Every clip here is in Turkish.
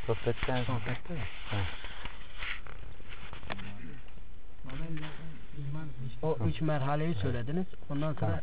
Sohbette mi? O 3 merhaleyi söylediniz. Ondan sonra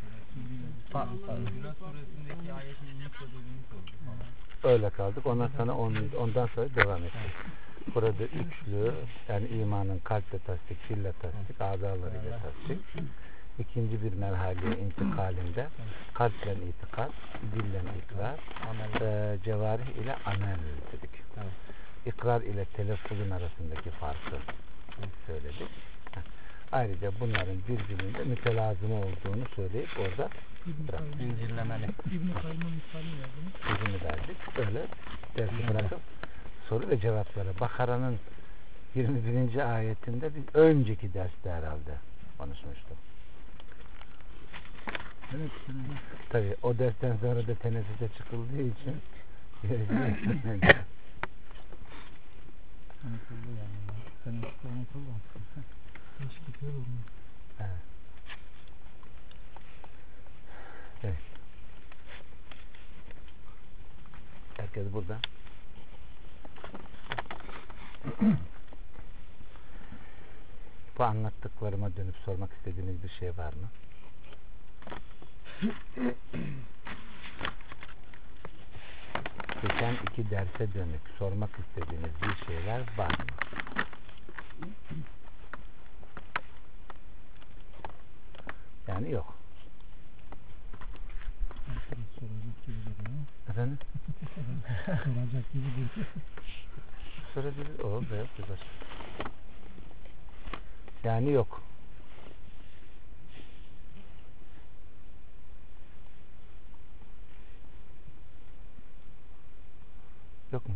öyle kaldık. Ondan sonra devam ettik. Burada üçlü, yani imanın kalple tasdik, dille tasdik, azalarıyla tasdik. İkinci bir merhaleye intikalinde kalple itikad, dille ikrar, cevarih ile amel dedik. İkrar ile telaffuzun arasındaki farkı söyledik. Ayrıca bunların birbirinde mütelazım olduğunu söyleyip orada zincirlemeli. İbn-i Kayyım'ın misalini verdiniz. sözünü verdik. Öyle dersi bırakıp soru ve cevaplara. Bakara'nın 21. ayetinde biz önceki derste herhalde konuşmuştuk. Evet. Tabii o dersten sonra da teneffüse çıkıldığı için evet. Herkes burada. Bu anlattıklarıma dönüp sormak istediğiniz bir şey var mı? Geçen 2 derse dönük sormak istediğiniz bir şeyler var mı? Yani yok. Efendim? Soracak gibi değil. Sorabilir. O da yok. Yani yok. Yok mu?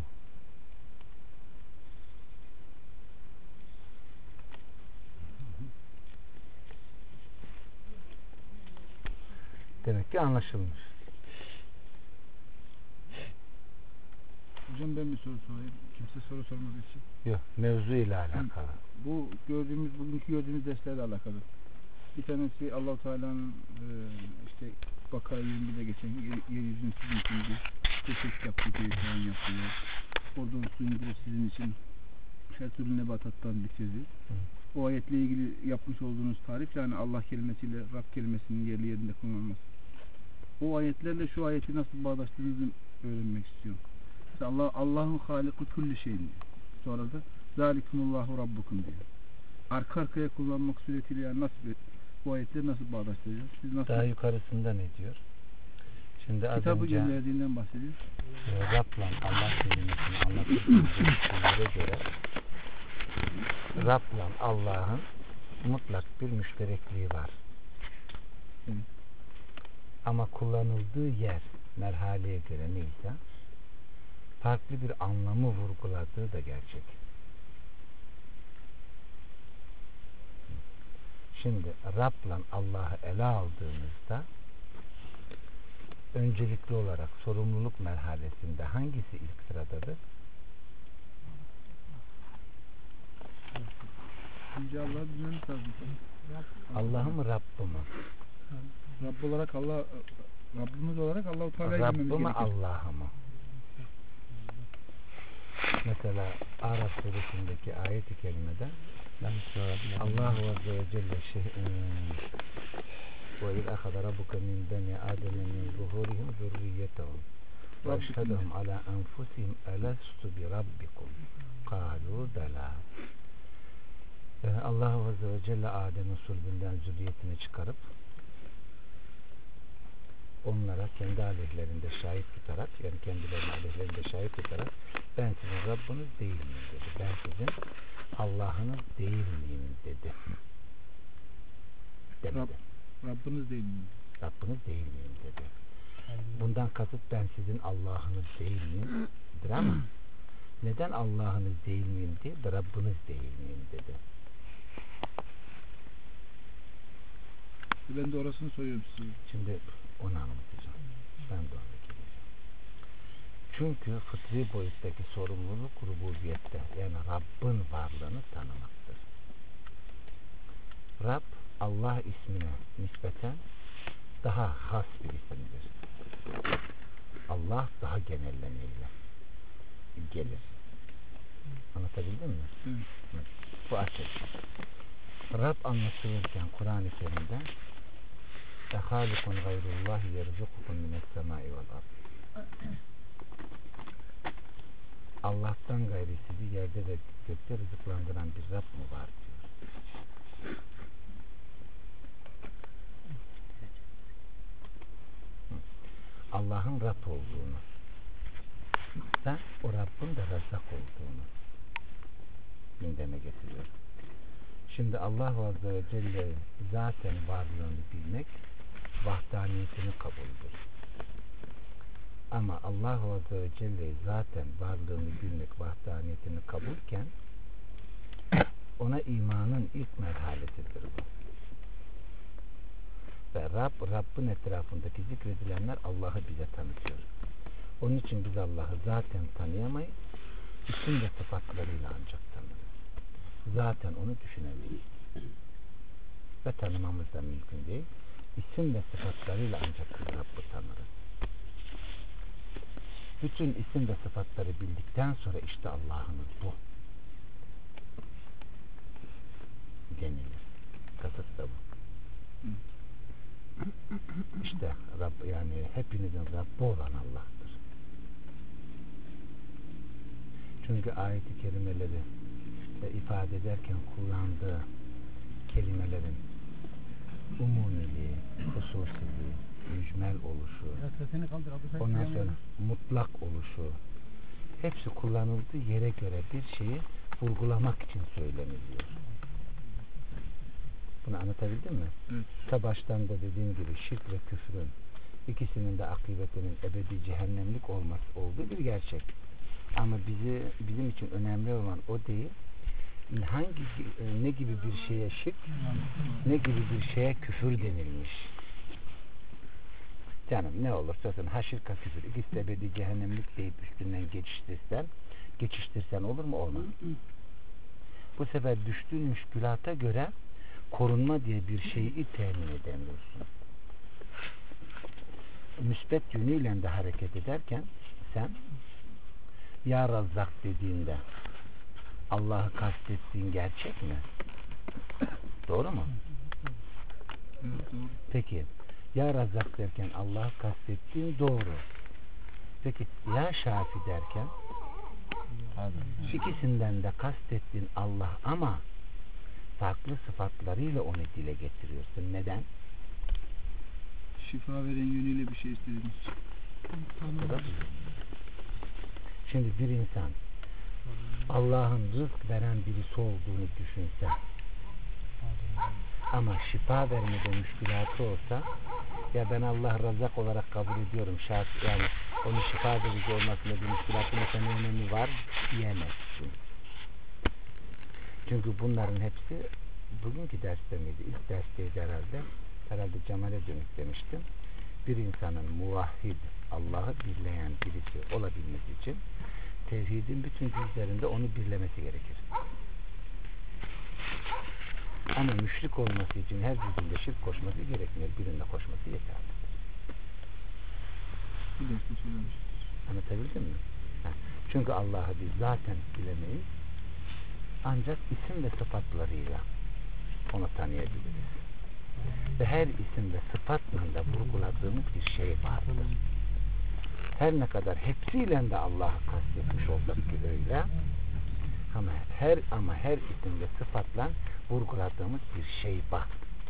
Demek ki anlaşılmış. Hocam ben bir soru sorayım. Kimse soru sormadığı için. Yok. Mevzu ile alakalı. Bu bugünkü gördüğümüz derslerle alakalı. Bir tanesi Allah-u Teala'nın işte Bakara 21'de geçen yeryüzünün sizin için bir teşvik yaptığı gibi falan yaptığı. Oradan su indirip sizin için her türlü nebatattan bitirdi. O ayetle ilgili yapmış olduğunuz tarif, yani Allah kelimesiyle Rab kelimesinin yerli yerinde kullanılması. O ayetlerle şu ayeti nasıl bağdaştığınızı öğrenmek istiyorum. Mesela Allah'ın haliku kulli şeyin diyor. Sonra da zalikumullahu rabbukum diyor. Arka arkaya kullanmak suretiyle yani bu ayetleri nasıl bağdaştıracağız? Daha yukarısında ne diyor? Şimdi kitabı gönderdiğinden bahsediyor. Rab'la Allah kelimesini anlattığı göre Rab'la Allah'ın mutlak bir müşterekliği var. Evet. Ama kullanıldığı yer merhaleye göre neyse farklı bir anlamı vurguladığı da gerçek. Şimdi Rab'la Allah'ı ele aldığımızda öncelikli olarak sorumluluk merhalesinde hangisi ilk sıradadır? Önce Allah'ı bilmemiz lazım. Allah'ı mı Rabb'ı mı? Rabb olarak Rabbimiz olarak Allah-u Teala'yı bilmemiz Rabb'ı mı gerekir. Allah'ı mı? Mesela Araf suresindeki ayet-i kerimede Allahu Azze ve Celle وَاِذْ أَخَذَ رَبُّكَ مِنْ بَنِي آدَمَ مِنْ ظُهُورِهِمْ ذُرِّيَّتَهُمْ وَاَشْهَدَهُمْ عَلَى أَنْفُسِهِمْ أَلَسْتُ بِرَبِّكُمْ قَالُوا بَلَى. Allah Azze ve Celle Adem'in sulbünden zürriyetini çıkarıp onlara kendi aleyhlerinde şahit tutarak, yani kendilerinin aleyhlerinde şahit tutarak ben sizin Rabbiniz değil miyim dedi. Ben sizin Allah'ınız değil miyim dedi. Demedi. Rabbiniz değil miyim? Rabbiniz değil miyim dedi. Bundan kasıt ben sizin Allah'ınız değil miyim dedi ama neden Allah'ınız değil miyim değil de Rabbiniz değil miyim dedi. Ben de orasını soruyorum size. Şimdi onu anlatacağım. Ben de onu geleceğim. Çünkü fıtri boyuttaki sorumluluk rububiyette, yani Rabb'in varlığını tanımaktır. Rab Allah ismine nispeten daha has bir isimdir. Allah daha genellemiyle gelir. Anlatabildim mi? Evet. Bu açık. Rab anlatılırken Kur'an-ı Kerim'de اَخَالِقٌ غَيْرُ اللّٰهِ يَرْزُقُكُمْ مِنَ السَّمَاءِ وَالْأَرْضِ. Allah'tan gayri sizi yerde ve gökte rızıklandıran bir Rab mı var diyor. Allah'ın Rab olduğunu da o Rabb'in de Rezzak olduğunu gündeme getiriyor. Şimdi Allah Azze ve Celle zaten varlığını bilmek vahdaniyetini kabuldür. Ama Allah Azze ve Celle zaten varlığını bilmek vahdaniyetini kabulken ona imanın ilk merhalesidir bu. Ve Rabb'in etrafındaki zikredilenler Allah'ı bize tanıtıyor. Onun için biz Allah'ı zaten tanıyamayız. İsim ve sıfatlarıyla ancak tanırız. Zaten onu düşünemeyiz. Ve tanımamız da mümkün değil. İsim ve sıfatlarıyla ancak biz Rabb'ı tanırız. Bütün isim ve sıfatları bildikten sonra işte Allah'ımız bu denilir. Kasıt da bu. İşte Rabb, yani hepinizin Rabbi olan Allah'tır. Çünkü ayet-i kerimeleri ifade ederken kullandığı kelimelerin umumiliği, hususiliği, mücmel oluşu, ondan sonra mutlak oluşu, hepsi kullanıldığı yere göre bir şeyi vurgulamak için söyleniliyor. Bunu anlatabildim mi? Evet. Ta baştan da dediğim gibi şirk ve küfrün ikisinin de akıbetinin ebedi cehennemlik olması olduğu bir gerçek. Ama bizim için önemli olan o değil. Ne gibi bir şeye şirk, ne gibi bir şeye küfür denilmiş. Canım ne olursa olsun ha şirk ha küfür ikisi de ebedi cehennemlik deyip üstünden geçiştirsen olur mu? Olmaz. Bu sefer düştüğün müşkülata göre korunma diye bir şeyi temin edemiyorsun. Müsbet yönüyle de hareket ederken sen Ya Razzak dediğinde Allah'ı kastettiğin gerçek mi? Doğru mu? Evet, doğru. Peki Ya Razzak derken Allah'ı kastettiğin doğru. Peki Ya Şafi derken ikisinden de kastettiğin Allah ama farklı sıfatlarıyla onu dile getiriyorsun. Neden? Şifa veren yönüyle bir şey istediniz. Şimdi bir insan Allah'ın rızk veren birisi olduğunu düşünse ama şifa vermede müşkülatı olsa ya ben Allah Razzak olarak kabul ediyorum yani onun şifa verici olmasında bir müşkülatın ne önemi var diyemezsin. Çünkü bunların hepsi bugünkü derste miydi? İlk dersteydi herhalde Cemal'e dönük demiştim. Bir insanın muvahhid, Allah'ı birleyen birisi olabilmesi için tevhidin bütün cüzlerinde onu birlemesi gerekir. Ama müşrik olması için her cüzünde şirk koşması gerekmiyor. Birinde koşması yeterli. Bu derste söylemiştim. Anlatabildim mi? Çünkü Allah'ı biz zaten bilemeyiz. Ancak isim ve sıfatlarıyla onu tanıyabiliriz. Ve her isim ve sıfatla da vurguladığımız bir şey vardır. Her ne kadar hepsiyle de Allah'ı kastetmiş olsak ki öyle ama her isim ve sıfatla vurguladığımız bir şey var.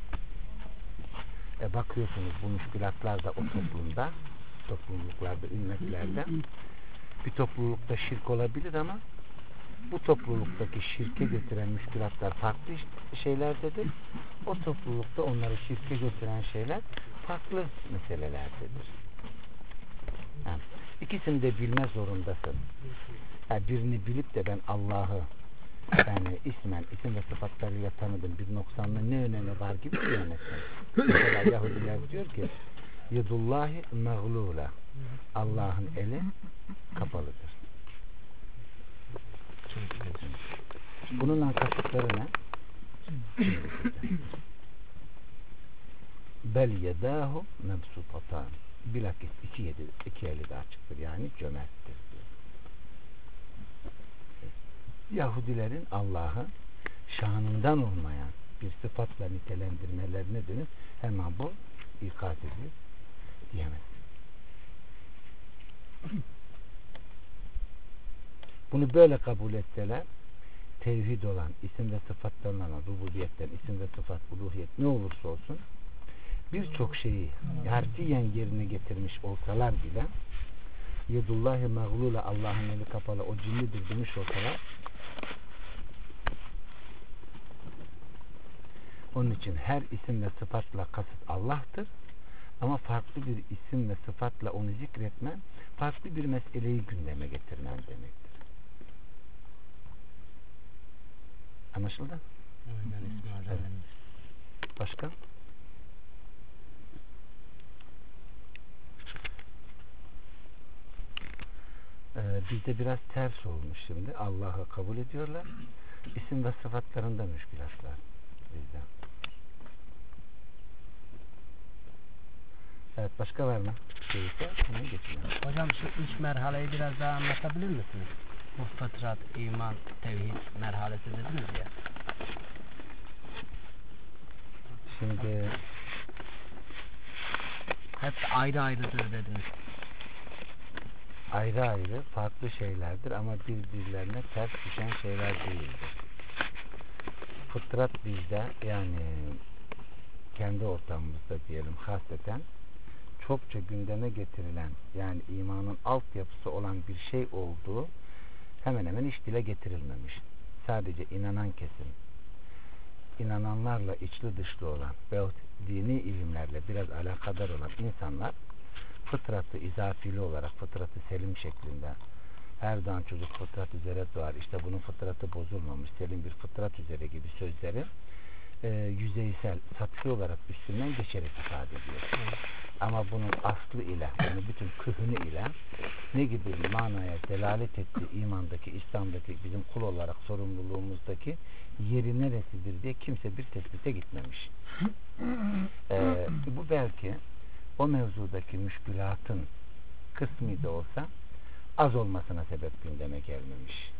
Bakıyorsunuz bu müşkülatlar da o topluluklarda, ümmetlerde bir toplulukta şirk olabilir ama bu topluluktaki şirke götüren müşkülatlar farklı şeylerdedir. O toplulukta onları şirke götüren şeyler farklı meselelerdedir. Yani ikisini de bilme zorundasın. Yani birini bilip de ben Allah'ı yani isim ve sıfatlarıyla tanıdım bir noksanlı ne önemi var gibi diyemezsin. Mesela Yahudiler diyor ki Yedullahi mağlula, Allah'ın eli kapalıdır. Bununla kasıtları ne? Bel yedahu mebsutatan, bilakis iki eli de açıktır, yani cömerttir diyor. Yahudilerin Allah'ı şanından olmayan bir sıfatla nitelendirmelerine dönüp hemen bu ikaz ediyor diyemez. Bunu böyle kabul etseler tevhid olan, isim ve sıfatlarla rububiyetten, isim ve sıfat, uluhiyet ne olursa olsun birçok şeyi harfiyen yerine getirmiş olsalar bile yedullahi mağlula, Allah'ın eli kapalı, o cinlidir demiş olsalar, onun için her isim ve sıfatla kasıt Allah'tır. Ama farklı bir isim ve sıfatla onu zikretmen, farklı bir meseleyi gündeme getirmen demektir. Anlaşıldı? Evet. Başka? Bizde biraz ters olmuş şimdi. Allah'ı kabul ediyorlar. İsim ve sıfatlarında müşkülatlar bizde. Evet, başka var mı? Şeyse onu geçelim. Hocam şu 3 merhaleyi biraz daha anlatabilir misiniz? Bu fıtrat, iman, tevhid merhalesi dediniz ya. Şimdi hep ayrı ayrıdır dediniz. Ayrı ayrı farklı şeylerdir ama birbirlerine ters düşen şeyler değildir. Fıtrat bizde, yani kendi ortamımızda diyelim hasreten çokça gündeme getirilen, yani imanın altyapısı olan bir şey olduğu hemen hemen hiç dile getirilmemiş. Sadece inanan kesim, inananlarla içli dışlı olan veyahut dini ilimlerle biraz alakadar olan insanlar fıtratı izafili olarak, fıtratı selim şeklinde, her doğan çocuk fıtrat üzere doğar, işte bunun fıtratı bozulmamış, selim bir fıtrat üzere gibi sözleri yüzeysel, satri olarak üstünden geçerek ifade ediyor. Ama bunun aslı ile, yani bütün kühünü ile ne gibi bir manaya delalet ettiği imandaki, İslam'daki, bizim kul olarak sorumluluğumuzdaki yeri neresidir diye kimse bir tespite gitmemiş. Bu belki o mevzudaki müşkülatın kısmı da olsa az olmasına sebep gündeme gelmemiş.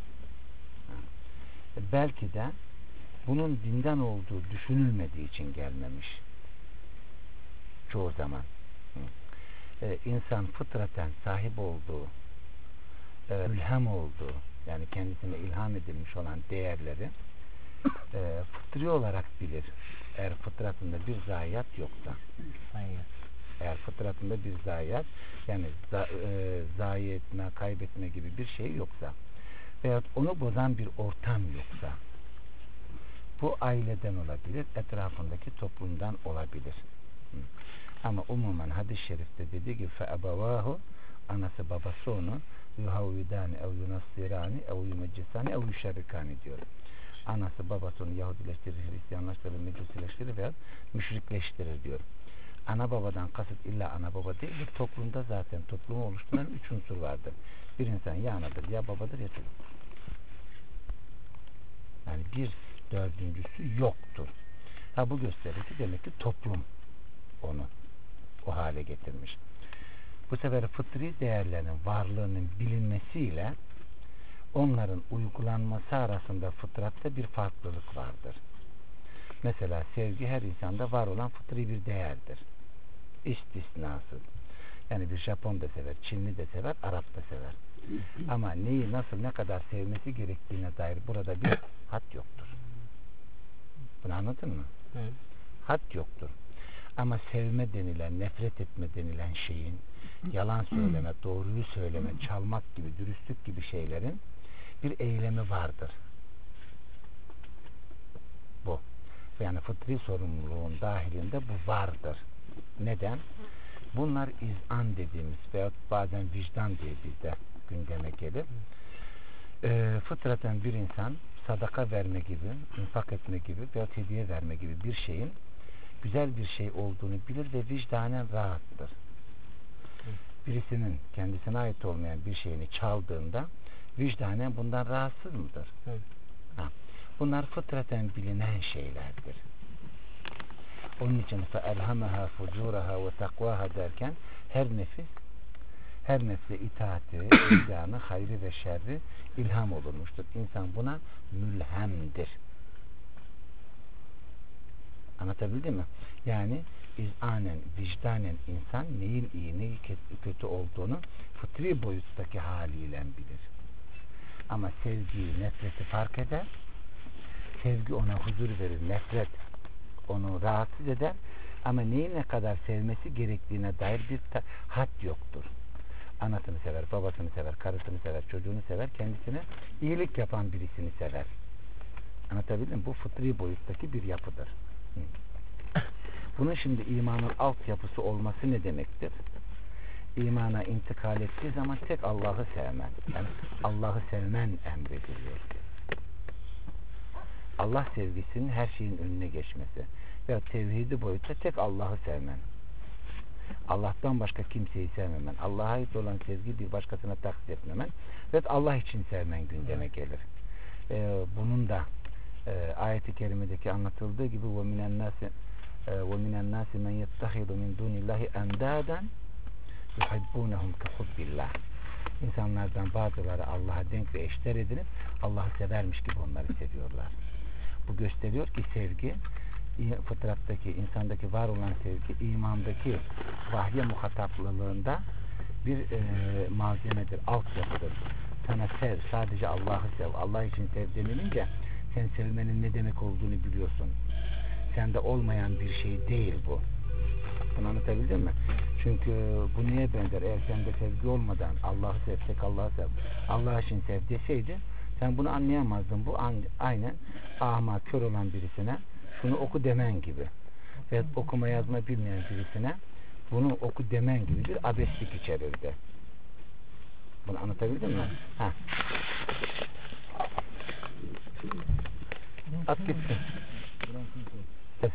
Belki de bunun dinden olduğu düşünülmediği için gelmemiş. Çoğu zaman. İnsan fıtraten sahip olduğu, ilham olduğu, yani kendisine ilham edilmiş olan değerleri fıtri olarak bilir. Eğer fıtratında bir zayiat yoksa. Eğer fıtratında bir zayiat, yani zayi etme, kaybetme gibi bir şey yoksa veyahut onu bozan bir ortam yoksa, bu aileden olabilir, etrafındaki toplumdan olabilir. Ama umumen hadis-i şerifte dediği gibi fe'ebevâhu, anası babası onu yuhavvidâni ev yunassirâni ev yumeccisâni ev yuşerrikâni diyor. Anası babası onu Yahudileştirir, Hristiyanlaştırır, Mecusileştirir veya müşrikleştirir diyor. Ana babadan kasıt illa ana baba değil, bir toplumda zaten toplumu oluşturan 3 unsur vardır. Bir insan ya anadır, ya babadır, ya çocuktur. Yani bir dördüncüsü yoktur. Ha, bu gösterir ki demek ki toplum onu o hale getirmiş. Bu sefer fıtri değerlerin varlığının bilinmesiyle onların uygulanması arasında fıtratta bir farklılık vardır. Mesela sevgi her insanda var olan fıtri bir değerdir. İstisnasız. Yani bir Japon da sever, Çinli de sever, Arap da sever. Ama neyi nasıl ne kadar sevmesi gerektiğine dair burada bir had yoktur. Bunu anladın mı? Evet. Had yoktur. Ama sevme denilen, nefret etme denilen şeyin, yalan söyleme, doğruyu söyleme, çalmak gibi, dürüstlük gibi şeylerin bir eylemi vardır. Bu. Yani fıtri sorumluluğun dahilinde bu vardır. Neden? Bunlar izan dediğimiz veyahut bazen vicdan diye bizde gündeme gelir. Fıtraten bir insan sadaka verme gibi, infak etme gibi veyahut hediye verme gibi bir şeyin güzel bir şey olduğunu bilir ve vicdanen rahattır. Birisinin kendisine ait olmayan bir şeyini çaldığında vicdanen bundan rahatsız mıdır? Bunlar fıtraten bilinen şeylerdir. Onun için فَاَلْهَمَهَا فُجُورَهَا وَتَقْوَاهَا derken her nefis her nefse itaati, isyanı, hayrı ve şerri ilham olunmuştur. İnsan buna mülhemdir. Anlatabildim mi? Yani izanen, vicdanen insan neyin iyi, neyin kötü olduğunu fıtri boyuttaki haliyle bilir. Ama sevgiyi, nefreti fark eder. Sevgi ona huzur verir, nefret onu rahatsız eder. Ama neyi ne kadar sevmesi gerektiğine dair bir had yoktur. Anasını sever, babasını sever, karısını sever, çocuğunu sever, kendisine iyilik yapan birisini sever. Anlatabildim mi? Bu fıtri boyuttaki bir yapıdır. Bunun şimdi imanın altyapısı olması ne demektir? İmana intikal ettiği zaman tek Allah'ı sevmen. Yani Allah'ı sevmen emrediliyor. Allah sevgisinin her şeyin önüne geçmesi. Ve tevhidi boyutta tek Allah'ı sevmen. Allah'tan başka kimseyi sevmemen. Allah'a ait olan sevgi bir başkasına taksit etmemen. Ve Allah için sevmen gündeme gelir. Bunun da ayet-i kerimedeki anlatıldığı gibi وَمِنَ النَّاسِ مَنْ يَتَّخِذُ مِنْ دُونِ اللّٰهِ اَنْدَادًا يُحِبُّونَهُمْ كَحُبِّ اللّٰهِ. İnsanlardan bazıları Allah'a denk ve eşler edinip Allah'ı severmiş gibi onları seviyorlar. Bu gösteriyor ki sevgi fıtrattaki, insandaki var olan sevgi imandaki vahye muhataplılığında bir malzemedir, altyapıdır. Sana sev, sadece Allah'ı sev, Allah için sev denilince sen sevmenin ne demek olduğunu biliyorsun. Sende olmayan bir şey değil bu. Bunu anlatabildim mi? Çünkü bu neye benzer? Eğer sende sevgi olmadan Allah'ı sev, tek Allah'ı sev, Allah için sev deseydi sen bunu anlayamazdın. Bu aynen ahma, kör olan birisine şunu oku demen gibi. Ve okuma yazma bilmeyen birisine bunu oku demen gibi bir abeslik içerirdi. Bunu anlatabildim mi? Ha. At gitsin. Evet.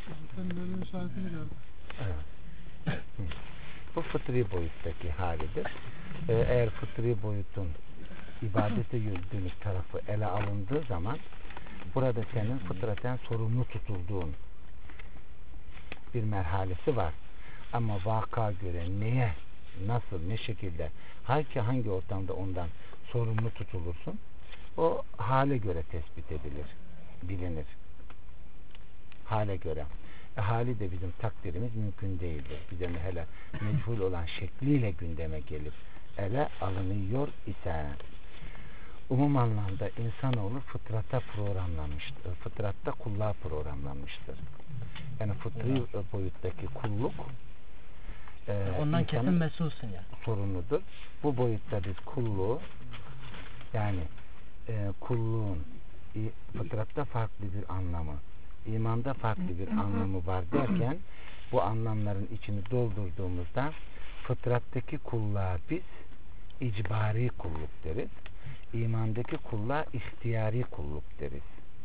Evet. Bu fıtri boyuttaki halidir. Eğer fıtri boyutun ibadete dönük tarafı ele alındığı zaman burada senin fıtraten sorumlu tutulduğun bir merhalesi var. Ama vaka göre neye, nasıl, ne şekilde, hangi ortamda ondan sorumlu tutulursun, o hale göre tespit edilir, bilinir. Hale göre. Hali de bizim takdirimiz mümkün değildir. Bize hele mechul olan şekliyle gündeme gelip ele alınıyor ise umum anlamda insanoğlu fıtrata programlanmıştır. Fıtratta kulluğa programlanmıştır. Yani fıtri boyuttaki kulluk ondan kesin mesulsun ya. Sorumludur. Bu boyutta biz kulluğu yani kulluğun fıtratta farklı bir anlamı, imanda farklı bir anlamı var derken bu anlamların içini doldurduğumuzda fıtrattaki kulluğa biz icbari kulluk deriz. İmandaki kulluğa ihtiyari kulluk deriz.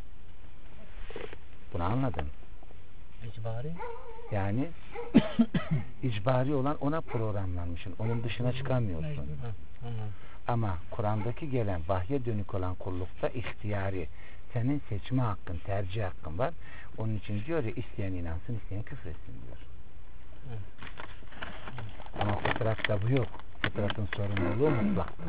Bunu anladın? İcbari? Yani icbari olan ona programlanmışsın. Onun dışına çıkamıyorsun. Ama Kur'an'daki gelen vahye dönük olan kullukta ihtiyari. Senin seçme hakkın, tercih hakkın var. Onun için diyor ya isteyen inansın, isteyen küfretsin diyor. Ama fıtratta bu yok. Fıtratın sorumluluğu mutlaktır.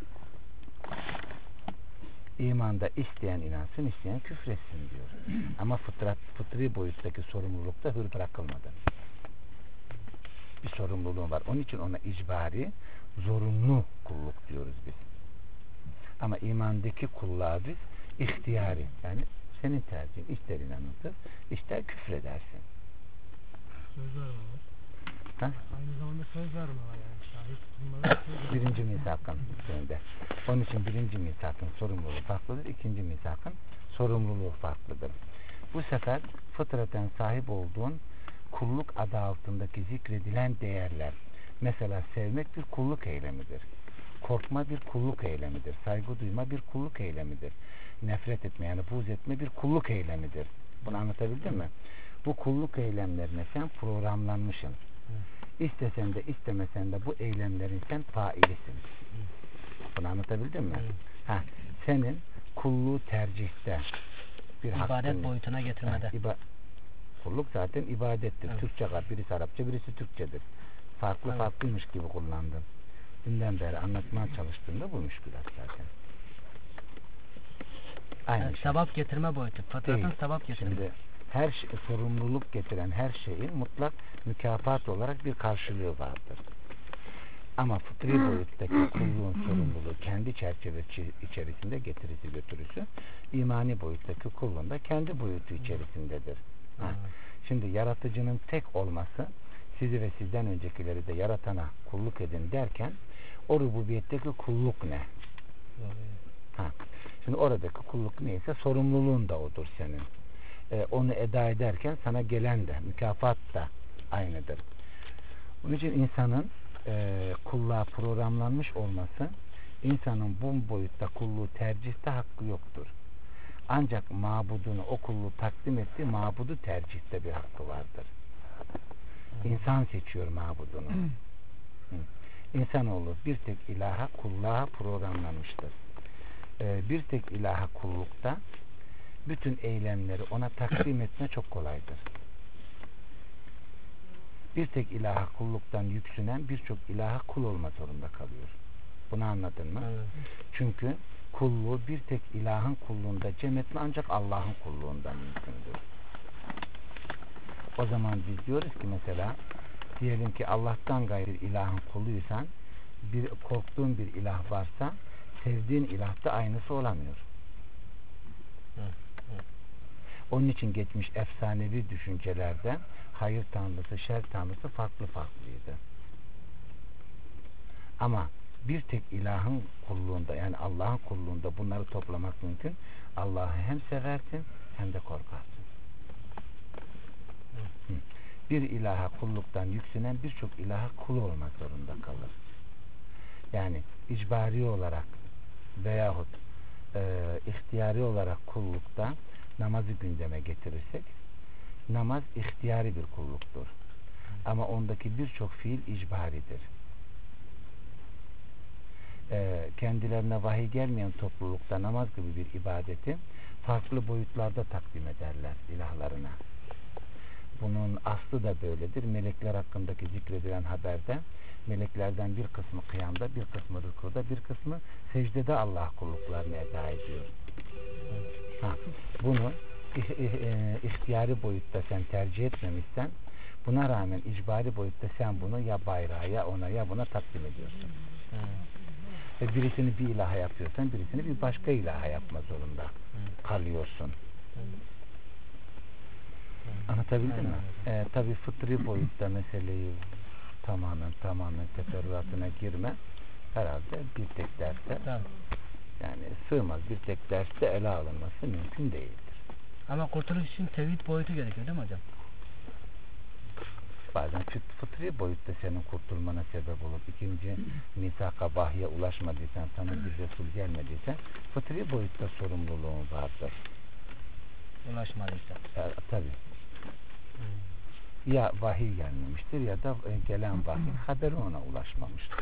İmanda isteyen inansın, isteyen küfretsin diyor. Ama fıtri boyuttaki sorumlulukta hür bırakılmadı. Bir sorumluluğu var. Onun için ona icbari, zorunlu kulluk diyoruz biz. Ama imandaki kulluğa biz ihtiyari, yani senin tercihin, ister inanırsın, ister küfredersin. Söz verme var. Ha? Aynı zamanda söz verme var yani. Şahit tutulmaları söz verme. Birinci misakın üzerinde. Onun için birinci misakın sorumluluğu farklıdır, ikinci misakın sorumluluğu farklıdır. Bu sefer fıtraten sahip olduğun kulluk adı altındaki zikredilen değerler, mesela sevmek bir kulluk eylemidir. Korkma bir kulluk eylemidir. Saygı duyma bir kulluk eylemidir. Nefret etme, yani buğz etme bir kulluk eylemidir. Bunu anlatabildim mi? Bu kulluk eylemlerine sen programlanmışsın. İstesen de istemesen de bu eylemlerin sen failisin. Bunu anlatabildim mi? Ha, senin kulluğu tercihte bir İbadet boyutuna getirmede. Kulluk zaten ibadettir. Evet. Türkçe var. Birisi Arapça, birisi Türkçedir. Farklıymış gibi kullandım. dünden beri anlatmaya çalıştığımda bu müşkülat zaten. Aynı Yani şey. sevap getirme boyutu. Fıtratın Değil. sevap getirme. Şimdi her sorumluluk getiren her şeyin mutlak mükafat olarak bir karşılığı vardır. Ama fıtri boyuttaki kulluğun sorumluluğu kendi çerçevesi içerisinde getirisi götürüsü, imani boyuttaki kulluğun da kendi boyutu içerisindedir. Ha. Şimdi yaratıcının tek olması, sizi ve sizden öncekileri de yaratana kulluk edin derken, o rububiyetteki kulluk ne? Ha. Şimdi oradaki kulluk neyse sorumluluğun da odur senin. Onu eda ederken sana gelen de mükafat da aynıdır. Onun için insanın kulluğa programlanmış olması, insanın bu boyutta kulluğu tercihte hakkı yoktur. Ancak mabudunu, o kulluğu takdim ettiği mabudu tercihte bir hakkı vardır. İnsan seçiyor mabudunu. İnsanoğlu bir tek ilaha, kulluğa programlanmıştır. Bir tek ilaha kullukta bütün eylemleri ona takdim etme çok kolaydır. Bir tek ilaha kulluktan yüksünen birçok ilaha kul olma zorunda kalıyor. Bunu anladın mı? Evet. Çünkü kulluğu bir tek ilahın kulluğunda cem etme ancak Allah'ın kulluğundan mümkündür. O zaman biz diyoruz ki mesela diyelim ki Allah'tan gayrı ilahın kuluysan, bir korktuğun bir ilah varsa sevdiğin ilah da aynısı olamıyor. Onun için geçmiş efsanevi düşüncelerde hayır tanrısı, şer tanrısı farklı farklıydı. Ama bir tek ilahın kulluğunda, yani Allah'ın kulluğunda bunları toplamak mümkün. Allah'ı hem seversin hem de korkarsın. Bir ilaha kulluktan yükselen birçok ilaha kul olmak zorunda kalır. Yani icbari olarak veyahut ihtiyari olarak kullukta namazı gündeme getirirsek, namaz ihtiyari bir kulluktur. Ama ondaki birçok fiil icbaridir. Kendilerine vahiy gelmeyen toplulukta namaz gibi bir ibadeti farklı boyutlarda takdim ederler ilahlarına. Bunun aslı da böyledir. Melekler hakkındaki zikredilen haberde meleklerden bir kısmı kıyamda, bir kısmı rükuda, bir kısmı secdede Allah kulluklarını eda ediyor. Bunu ihtiyari boyutta sen tercih etmemişsen, buna rağmen icbari boyutta sen bunu ya bayrağa ya ona ya buna takdim ediyorsun. Ve birisini bir ilaha yapıyorsan birisini bir başka ilaha yapma zorunda kalıyorsun. Anlatabildim mi? Tabi fıtri boyutta meseleyi tamamen teferruatına girme herhalde bir tek derste yani sığmaz, bir tek derste ele alınması mümkün değildir. Ama kurtuluş için tevhid boyutu gerekiyor değil mi hocam? Bazen fıtri boyutta senin kurtulmana sebep olup ikinci misaka vahye ulaşmadıysan, sana bir Resul gelmediyse fıtri boyutta sorumluluğun vardır. Ulaşmadıysa. Tabi. Ya vahiy gelmemiştir ya da gelen vahiy haberi ona ulaşmamıştır.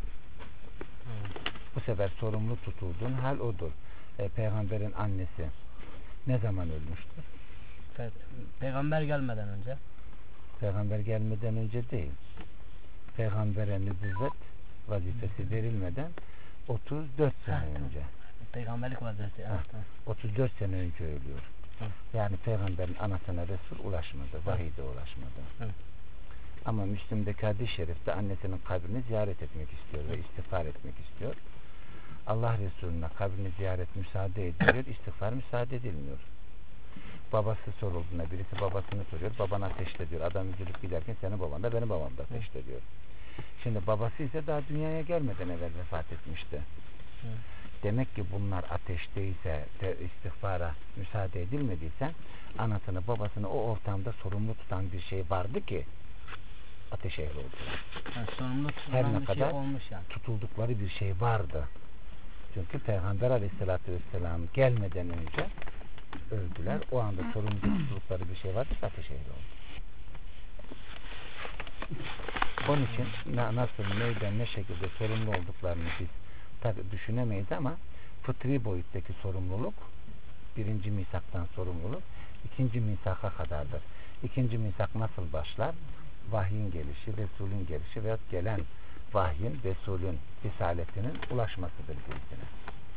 Bu sefer sorumlu tutulduğun hal odur. Peygamberin annesi ne zaman ölmüştür? Peygamber gelmeden önce. Peygamber gelmeden önce değil. Peygambere nübüvvet vazifesi verilmeden 34 sene önce. Peygamberlik vazifesi. Evet. 34 sene önce ölüyor. Yani peygamberin anasına Resul ulaşmadı. Vahiy de ulaşmadı. Evet. Ama Müslim'deki hadis-i şerifte annesinin kabrini ziyaret etmek istiyor ve istiğfar etmek istiyor. Allah Resulü'ne kabrini ziyaret müsaade ediliyor, istiğfar müsaade edilmiyor. Babası sorulduğunda birisi babasını soruyor, baban ateşte diyor. Adam üzülüp giderken senin baban da benim babam da ateşte diyor. Şimdi babası ise daha dünyaya gelmeden evvel vefat etmişti. Demek ki bunlar ateşteyse istiğfara müsaade edilmediyse anasını babasını o ortamda sorumlu tutan bir şey vardı ki ateş ehli oldular. Yani her ne kadar şey olmuş yani. tutuldukları bir şey vardı. Çünkü Peygamber Aleyhisselatü Vesselam gelmeden önce öldüler. O anda sorumlu tutuldukları bir şey vardı ki ateş ehli oldu. Onun için nasıl, neyden, ne şekilde sorumlu olduklarını biz tabi düşünemeyiz ama fıtri boyuttaki sorumluluk birinci misaktan sorumluluk ikinci misaka kadardır. İkinci misak nasıl başlar? Vahyin gelişi, Resulün gelişi veyahut gelen vahyin, Resulün risaletinin ulaşmasıdır birisine.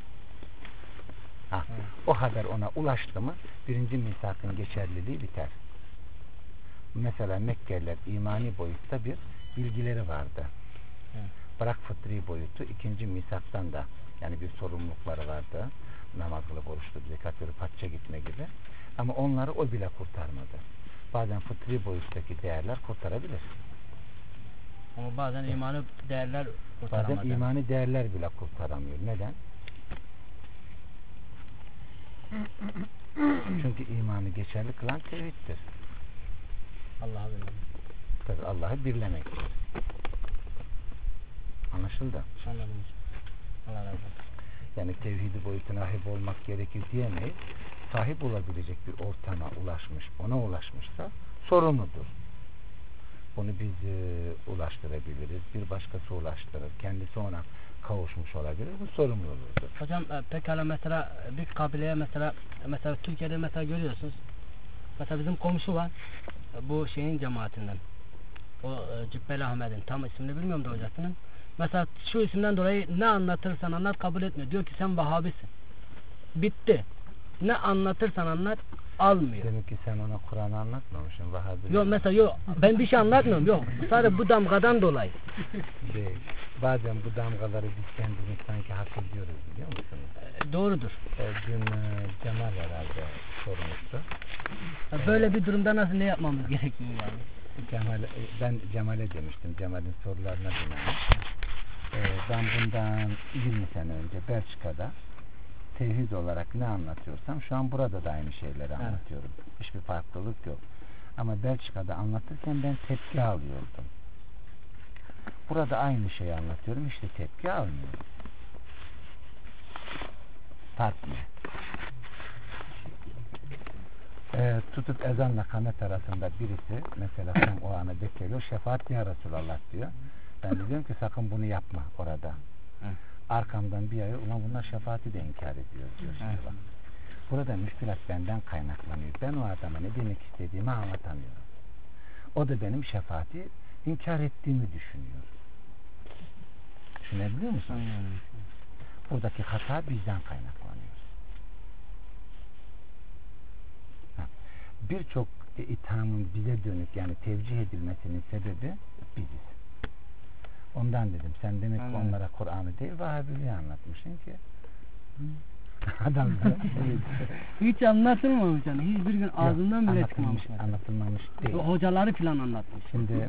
O haber ona ulaştı mı birinci misakın geçerliliği biter. Mesela Mekkeliler imani boyutta bir bilgileri vardı. Bırak fıtri boyutu, ikinci misaktan da yani bir sorumlulukları vardı. Namaz kılıp oruç tutup zekat verip hacca gitme gibi. Ama onları o bile kurtarmadı. Bazen fıtri boyuttaki değerler kurtarabilir. Ama bazen imani değerler kurtaramadı. Bazen imani değerler bile kurtaramıyor. Neden? Çünkü imanı geçerli kılan tevhiddir. Allah'ı bilmiyorum. Tabii Allah'ı birlemektir. Anlaşıldı. Anladım. Allah razı olsun. Yani tevhidi boyutuna sahip olmak gerekir diyemeyiz. Sahip olabilecek bir ortama ulaşmış, ona ulaşmışsa sorumludur. Bunu biz ulaştırabiliriz. Bir başkası ulaştırır. Kendisi ona kavuşmuş olabilir. Bu sorumluluğudur. Hocam pekala mesela bir kabileye mesela Türkiye'de mesela görüyorsunuz. Mesela bizim komşu var. Bu şeyin cemaatinden. O Cübbeli Ahmet'in tam ismini bilmiyorum da hocasının. Mesela şu isimden dolayı ne anlatırsan anlat kabul etmiyor. Diyor ki sen Vahabisin. Bitti. Ne anlatırsan anlat almıyor. Demek ki sen ona Kur'an'ı anlatmamışsın. Vahabi. Yok mesela yok. Ben bir şey anlatmıyorum. Yok. Sadece bu damgadan dolayı. Bazen bu damgaları biz kendimiz sanki hak ediyoruz biliyor musunuz? Doğrudur. Dün Cemal herhalde sormuştu. Böyle bir durumda nasıl ne yapmamız gerekiyor yani? Ben Cemal'e demiştim. Cemal'in sorularına binaen. Ben bundan 20 sene önce Belçika'da tevhid olarak ne anlatıyorsam şu an burada da aynı şeyleri anlatıyorum. Hiçbir farklılık yok. Ama Belçika'da anlatırken ben tepki alıyordum. Burada aynı şeyi anlatıyorum. İşte tepki almıyorum. Fark ne? Tutup ezanla kamet arasında birisi mesela tam o ana bekliyor. Şefaat ya Resulallah diyor. Ben de diyorum ki sakın bunu yapma orada. Arkamdan bir ay ulan bunlar şefaati de inkar ediyor diyor. Bak. Burada müşkilat benden kaynaklanıyor. Ben o adama ne demek istediğimi anlatamıyorum. O da benim şefaati inkar ettiğimi düşünüyor. Düşünebiliyor musun? Buradaki hata bizden kaynaklanıyor. Birçok ithamın bize dönük yani tevcih edilmesinin sebebi biziz. Ondan dedim sen demek ki onlara Kur'an'ı değil Vahabiliği anlatmışsın ki adam da hiç anlatılmamış yani hiçbir gün ağzından bile çıkmamış. Anlatılmamış değil. O hocaları filan anlatmış. Şimdi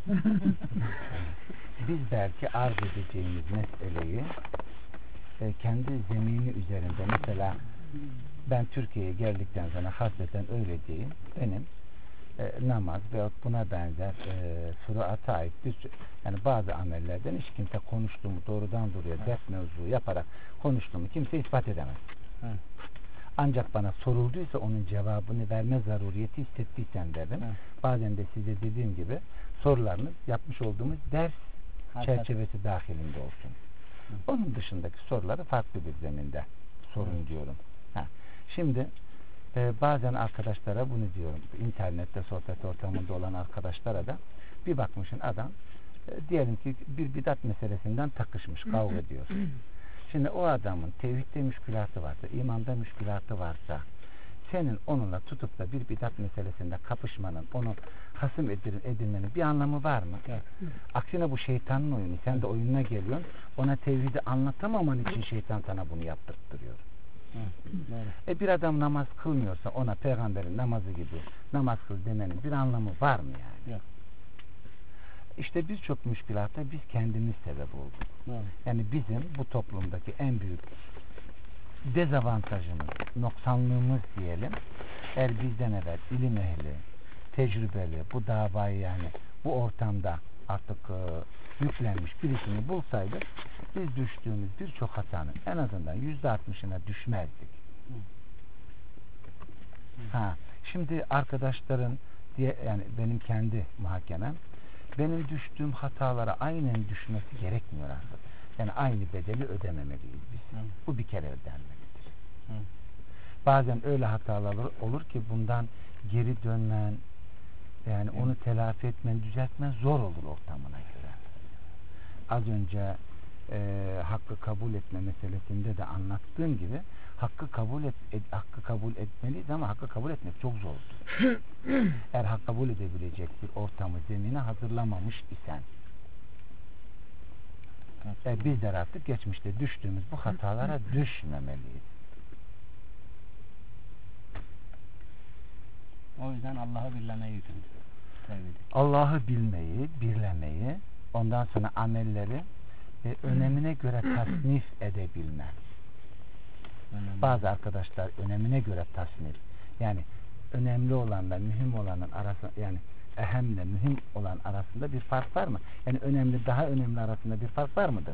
biz belki arz edeceğimiz meseleyi kendi zemini üzerinde mesela ben Türkiye'ye geldikten sonra hasreten öyle diyeyim benim namaz veyahut buna benzer furuata ait yani bazı amellerden hiç kimse konuştuğumu doğrudan doğruya ders mevzu yaparak konuştuğumu kimse ispat edemez. Ancak bana sorulduysa onun cevabını verme zaruriyeti hissettiysem derim. Bazen de size dediğim gibi sorularınız yapmış olduğumuz ders çerçevesi dahilinde olsun. Onun dışındaki soruları farklı bir zeminde sorun diyorum. Şimdi bazen arkadaşlara bunu diyorum. İnternette sohbet ortamında olan arkadaşlara da bir bakmışsın adam diyelim ki bir bidat meselesinden takışmış, kavga ediyor. Şimdi o adamın tevhidde müşkülatı varsa, imanda müşkülatı varsa senin onunla tutup da bir bidat meselesinde kapışmanın, onu hasım edilmenin bir anlamı var mı? Evet. Aksine bu şeytanın oyunu. Sen de oyununa geliyorsun. Ona tevhidi anlatamaman için şeytan sana bunu yaptırtırıyor. Bir adam namaz kılmıyorsa ona peygamberin namazı gibi namaz kıl demenin bir anlamı var mı yani? Yok. İşte birçok müşkülata biz kendimiz sebep olduk. Evet. Yani bizim bu toplumdaki en büyük dezavantajımız, noksanlığımız diyelim. Eğer bizden evvel ilim ehli, tecrübeli, bu davayı yani bu ortamda artık yüklenmiş birisini bulsaydık biz düştüğümüz birçok hatanın en azından %60'ına düşmezdik. Şimdi arkadaşların diye yani benim kendi muhakemem benim düştüğüm hatalara aynen düşmesi gerekmiyor artık. Yani aynı bedeli ödememeliyiz biz. Bu bir kere ödenmelidir. Bazen öyle hatalar olur ki bundan geri dönmen yani onu telafi etmen, düzeltmen zor olur ortamına göre. az önce hakkı kabul etme meselesinde de anlattığım gibi hakkı kabul etmeliyiz ama hakkı kabul etmek çok zordur. Eğer hakkı kabul edebilecek bir ortamı, zemini hazırlamamış isen bizler artık geçmişte düştüğümüz bu hatalara düşmemeliyiz. O yüzden Allah'ı birlemeye yükümlü. Allah'ı bilmeyi, birlemeyi, ondan sonra amelleri önemine göre tasnif edebilme. Bazı arkadaşlar önemine göre tasnif, yani önemli olanla mühim olanın arasında, yani ehemle mühim olan arasında bir fark var mı? Yani önemli, daha önemli arasında bir fark var mıdır?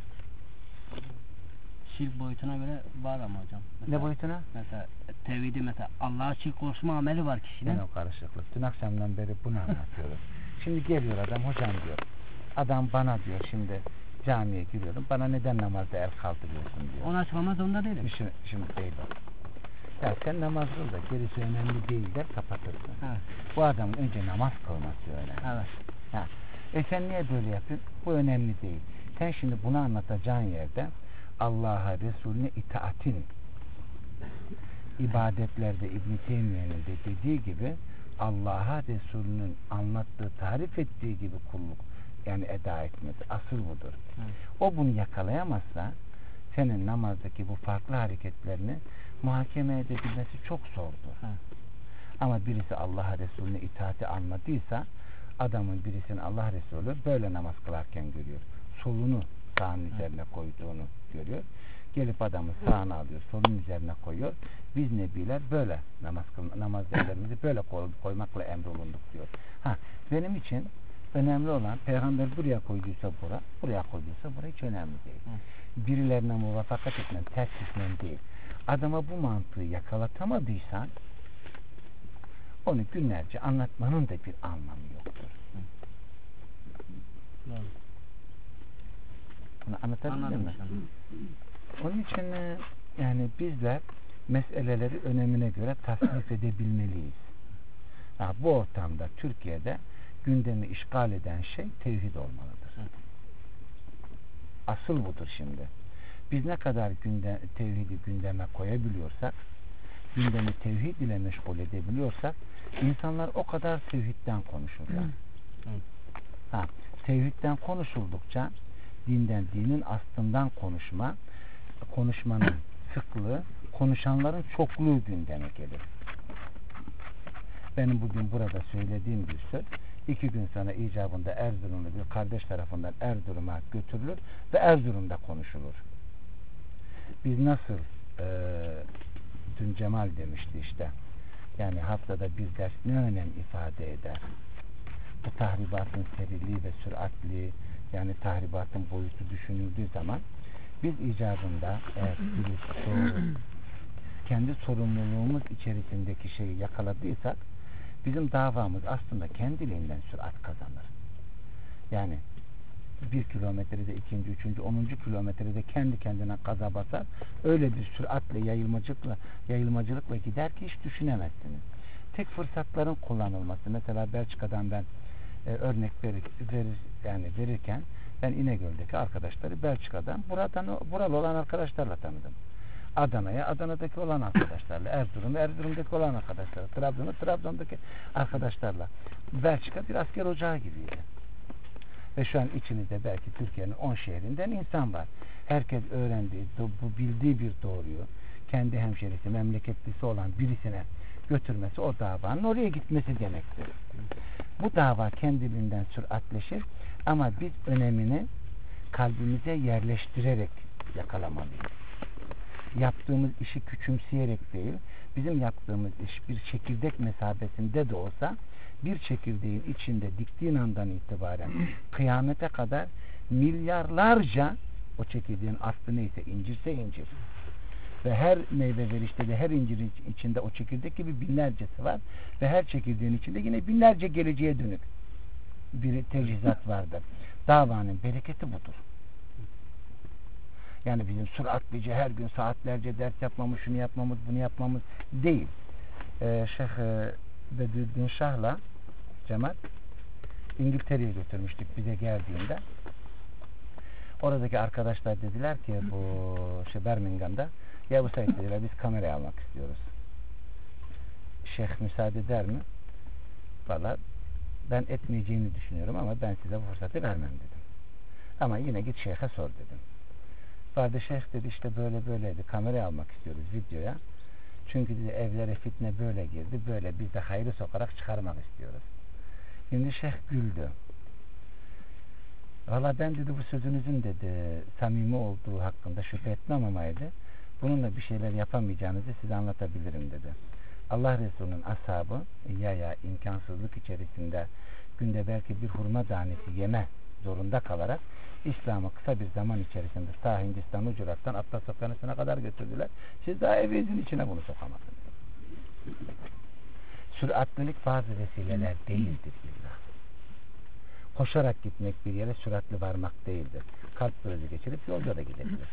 Şirk boyutuna göre var ama hocam. Mesela, ne boyutuna? Mesela tevhidi, mesela Allah'a şirk koşma ameli var kişinin. Yani o karışıklık. Dün akşamdan beri bunu anlatıyoruz. Şimdi geliyor adam, hocam diyor. Adam bana diyor, şimdi camiye giriyorum. Bana neden namazda el kaldırıyorsun diyor. Onu açıklama zorunda değilim. Şimdi değil o. Ya sen namaz kıl da gerisi önemli değil der, kapatırsın. Evet. Bu adamın önce namaz kılması önemli. Evet. Ha. Sen niye böyle yapıyorsun? Bu önemli değil. Sen şimdi bunu anlatacağın yerde Allah'a, Resulüne itaatin, ibadetlerde İbn-i Teymiye'nin de dediği gibi Allah'a, Resulünün anlattığı, tarif ettiği gibi kulluk, yani eda etmesi asıl budur. O bunu yakalayamazsa senin namazdaki bu farklı hareketlerini muhakeme edebilmesi çok zordur. Ama birisi Allah'a, Resulüne itaati anladıysa adamın birisini Allah Resulü böyle namaz kılarken görüyor. Solunu sağın üzerine koyduğunu görüyor. Gelip adamı sağına alıyor, solun üzerine koyuyor. Biz nebiler böyle namaz yerlerimizi böyle koymakla emrolunduk diyor. Benim için önemli olan peygamber buraya koyduysa buraya koyduysa buraya hiç önemli değil. Birilerine muvaffakat etmen, ters etmen değil. Adama bu mantığı yakalatamadıysan onu günlerce anlatmanın da bir anlamı yoktur. Bunu anlatabildim mi? Onun için yani bizler meseleleri önemine göre tasnif edebilmeliyiz. Bu ortamda Türkiye'de gündemi işgal eden şey tevhid olmalıdır. Asıl budur şimdi. Biz ne kadar tevhidi gündeme koyabiliyorsak, gündemi tevhid ile meşgul edebiliyorsak, insanlar o kadar tevhidden konuşurlar. Tevhidden konuşuldukça dinin aslından konuşmanın sıklığı, konuşanların çokluğu gündeme gelir. Benim bugün burada söylediğim bir söz, 2 gün sonra icabında Erzurumlu bir kardeş tarafından Erzurum'a götürülür ve Erzurum'da konuşulur. Biz nasıl dün Cemal demişti işte, yani haftada bir ders ne önem ifade eder? Bu tahribatın seriliği ve süratli, yani tahribatın boyutu düşünüldüğü zaman biz icabında eğer kendi sorumluluğumuz içerisindeki şeyi yakaladıysak bizim davamız aslında kendiliğinden sürat kazanır. Yani 1 kilometrede, 2. 3. 10. kilometrede kendi kendine gaza basar. Öyle bir süratle, yayılmacılıkla gider ki hiç düşünemezsiniz. Tek fırsatların kullanılması. Mesela Belçika'dan ben örnek verirken ben İnegöl'deki arkadaşları Belçika'dan buralı olan arkadaşlarla tanıdım. Adana'daki olan arkadaşlarla, Erzurum'daki olan arkadaşlarla, Trabzon'daki arkadaşlarla. Belçika bir asker ocağı gibiydi. Ve şu an içinizde belki Türkiye'nin 10 şehrinden insan var. Herkes öğrendiği, bildiği bir doğruyu kendi hemşerisi, memleketlisi olan birisine götürmesi, o davanın oraya gitmesi demektir. Bu dava kendiliğinden süratleşir ama biz önemini kalbimize yerleştirerek yakalamalıyız. Yaptığımız işi küçümseyerek değil, bizim yaptığımız iş bir çekirdek mesafesinde de olsa bir çekirdeğin içinde diktiğin andan itibaren kıyamete kadar milyarlarca, o çekirdeğin aslı neyse, incirse incir, ve her meyve verişte de her incirin içinde o çekirdek gibi binlercesi var ve her çekirdeğin içinde yine binlerce geleceğe dönük bir tecihizat vardır. Davanın bereketi budur. Yani bizim süratlice her gün saatlerce ders yapmamız, şunu yapmamız, bunu yapmamız değil. Şeyh Bedüddin Şah'la Cemal İngiltere'ye götürmüştük bize geldiğinde. Oradaki arkadaşlar dediler ki bu Birmingham'da, ya bu Said dediler, biz kamerayı almak istiyoruz. Şeyh müsaade eder mi? Valla ben etmeyeceğini düşünüyorum ama ben size bu fırsatı vermem dedim. Ama yine git şeyhe sor dedim. Vardı şeyh dedi, işte böyle böyleydi, kamerayı almak istiyoruz videoya. Çünkü dedi, evlere fitne böyle girdi, böyle biz de hayrı sokarak çıkarmak istiyoruz. Şimdi şeyh güldü. Valla ben dedi bu sözünüzün dedi samimi olduğu hakkında şüphe etmem amaydı. Bununla bir şeyler yapamayacağınızı size anlatabilirim dedi. Allah Resulü'nün ashabı ya imkansızlık içerisinde günde belki bir hurma tanesi yeme zorunda kalarak İslam'ı kısa bir zaman içerisinde ta Hindistan Ucurat'tan Atlas Okyanusu'na kadar götürdüler. Siz daha evinizin içine bunu sokamazsınız. Süratlilik bazı vesileler değildir illa. Koşarak gitmek bir yere süratli varmak değildir. Kalp krizi geçirip yolda da gidebilir.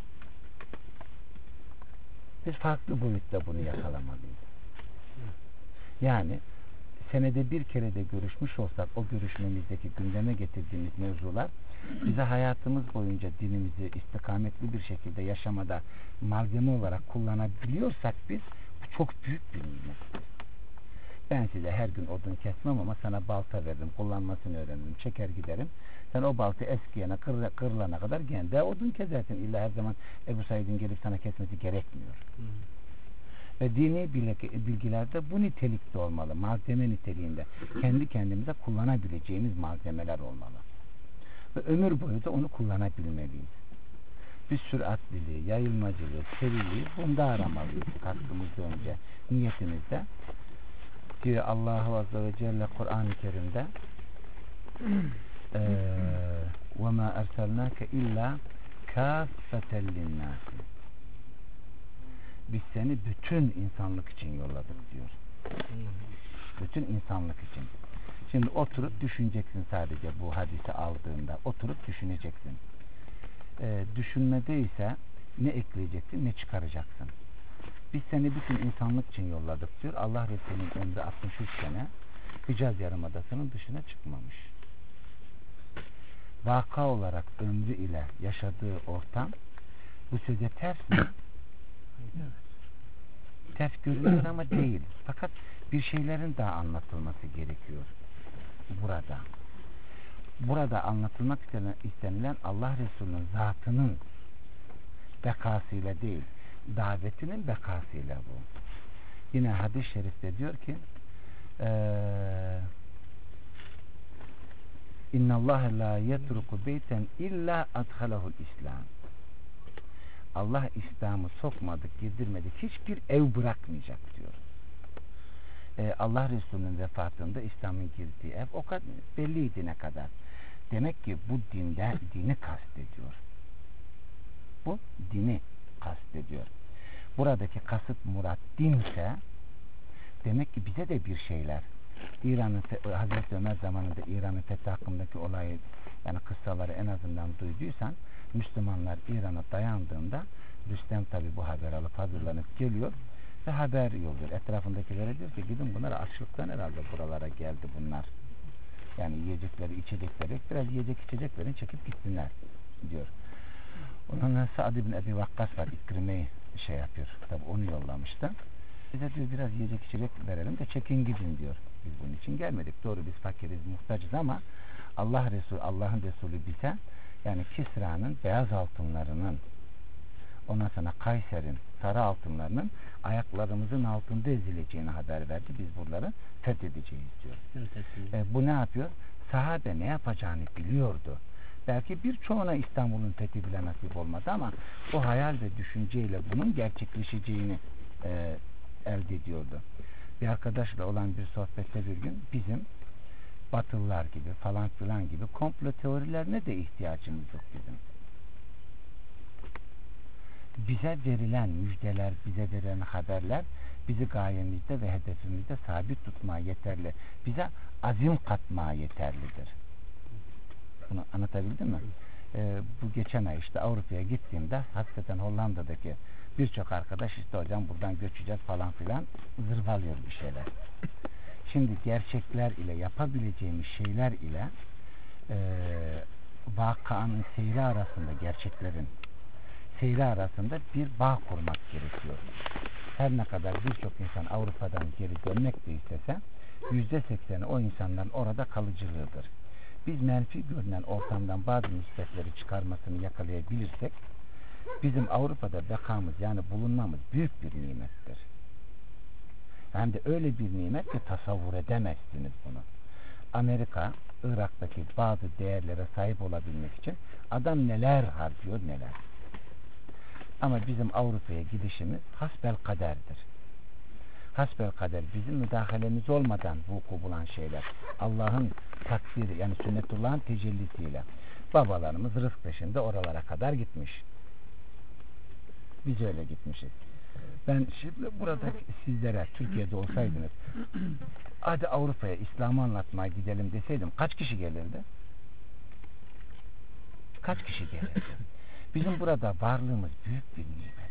Biz farklı boyutta bunu yakalamalıyız. Yani senede bir kere de görüşmüş olsak o görüşmemizdeki gündeme getirdiğimiz mevzular bize hayatımız boyunca dinimizi istikametli bir şekilde yaşamada malzeme olarak kullanabiliyorsak biz bu çok büyük bir nimettir. Ben size her gün odun kesmem ama sana balta veririm, kullanmasını öğrenirim, çeker giderim. Sen o balta eskiyene, kırılana kadar gene de odun kesersin. İlla her zaman Ebu Said'in gelip sana kesmesi gerekmiyor. Ve dini bilgilerde bu nitelikte olmalı, malzeme niteliğinde. Kendi kendimize kullanabileceğimiz malzemeler olmalı. Ve ömür boyu da onu kullanabilmeliyiz. Biz süratliliği, yayılmacılığı, seriliği bunda aramalıyız kalktığımızda önce. Niyetimizde diyor Allah-u Azze ve Celle Kur'an-ı Kerim'de وَمَا اَرْسَلْنَاكَ اِلَّا كَافَّةً لِلنَّاسِ Biz seni bütün insanlık için yolladık diyor. Bütün insanlık için. Şimdi oturup düşüneceksin sadece bu hadisi aldığında. Oturup düşüneceksin. Düşünmede ise ne ekleyeceksin ne çıkaracaksın. Biz seni bütün insanlık için yolladık diyor. Allah Resulü'nün ömrü 63 sene Hicaz Yarımadası'nın dışına çıkmamış. Vaka olarak ömrü ile yaşadığı ortam bu söze ters mi? Ters görünüyor ama değil. Fakat bir şeylerin daha anlatılması gerekiyor burada. Burada anlatılmak istenilen Allah Resulü'nün zatının bekasıyla değil, davetinin bekasıyla bu. Yine hadis-i şerifte diyor ki İnnallâhe lâ yetruku beyten illâ adhalahul İslam. Allah İslam'ı sokmadık, girdirmedik, hiçbir ev bırakmayacak diyor. Allah Resulü'nün vefatında İslam'ın girdiği ev o kadar belliydi ne kadar. Demek ki bu dini kastediyor. Bu dini kastediyor. Buradaki kasıt murat dinse demek ki bize de bir şeyler İran'ın Hazreti Ömer zamanında İran'ın fethi hakkındaki olayı yani kıssaları en azından duyduysan Müslümanlar İran'a dayandığında Rüstem tabi bu haber alıp hazırlanıp geliyor ve haber yolluyor. Etrafındakilere diyor ki gidin bunlar açlıktan herhalde buralara geldi bunlar. Yani yiyecekleri içecekleri biraz yiyecek içeceklerini çekip gitsinler diyor. Ondan Sa'd ibn Ebi Vakkas var İkrime'yi şey yapıyor. Tabi onu yollamıştı. Bize diyor biraz yiyecek içecek verelim de çekin gidin diyor. Biz bunun için gelmedik. Doğru biz fakiriz, muhtacız ama Allah'ın Resulü bize yani Kisra'nın beyaz altınlarının ondan sonra Kayser'in sarı altınlarının ayaklarımızın altında ezileceğini haber verdi. Biz buraları fethedeceğiz diyor. Bu ne yapıyor? Sahabe ne yapacağını biliyordu. Belki birçoğuna İstanbul'un fethi bile nasip olmadı ama o hayal ve düşünceyle bunun gerçekleşeceğini elde ediyordu. Bir arkadaşla olan bir sohbette bir gün bizim Batılılar gibi falan filan gibi komplo teorilerine de ihtiyacımız yok bizim. Bize verilen müjdeler, bize verilen haberler bizi gayemizde ve hedefimizde sabit tutmaya yeterli. Bize azim katmaya yeterlidir. Bunu anlatabildim mi? Bu geçen ay işte Avrupa'ya gittiğimde hakikaten Hollanda'daki birçok arkadaş işte hocam buradan göçeceğiz falan filan zırvalıyor bir şeyler. Şimdi gerçekler ile yapabileceğimiz şeyler ile vakanın seyri arasında, gerçeklerin seyri arasında bir bağ kurmak gerekiyor. Her ne kadar birçok insan Avrupa'dan geri dönmek de istese %80'i o insanların orada kalıcılığıdır. Biz menfi görünen ortamdan bazı nispetleri çıkarmasını yakalayabilirsek bizim Avrupa'da bekamız, yani bulunmamız büyük bir nimettir. Hem de öyle bir nimet ki tasavvur edemezsiniz bunu. Amerika, Irak'taki bazı değerlere sahip olabilmek için adam neler harcıyor neler. Ama bizim Avrupa'ya gidişimiz hasbelkaderdir. Hasbelkader, bizim müdahalemiz olmadan vuku bulan şeyler. Allah'ın takdiri, yani sünnetullah'ın tecellisiyle babalarımız rızk peşinde oralara kadar gitmiş. Biz öyle gitmişiz. Ben şimdi burada sizlere, Türkiye'de olsaydınız hadi Avrupa'ya İslam'ı anlatmaya gidelim deseydim kaç kişi gelirdi? Kaç kişi gelirdi? Bizim burada varlığımız büyük bir nimet.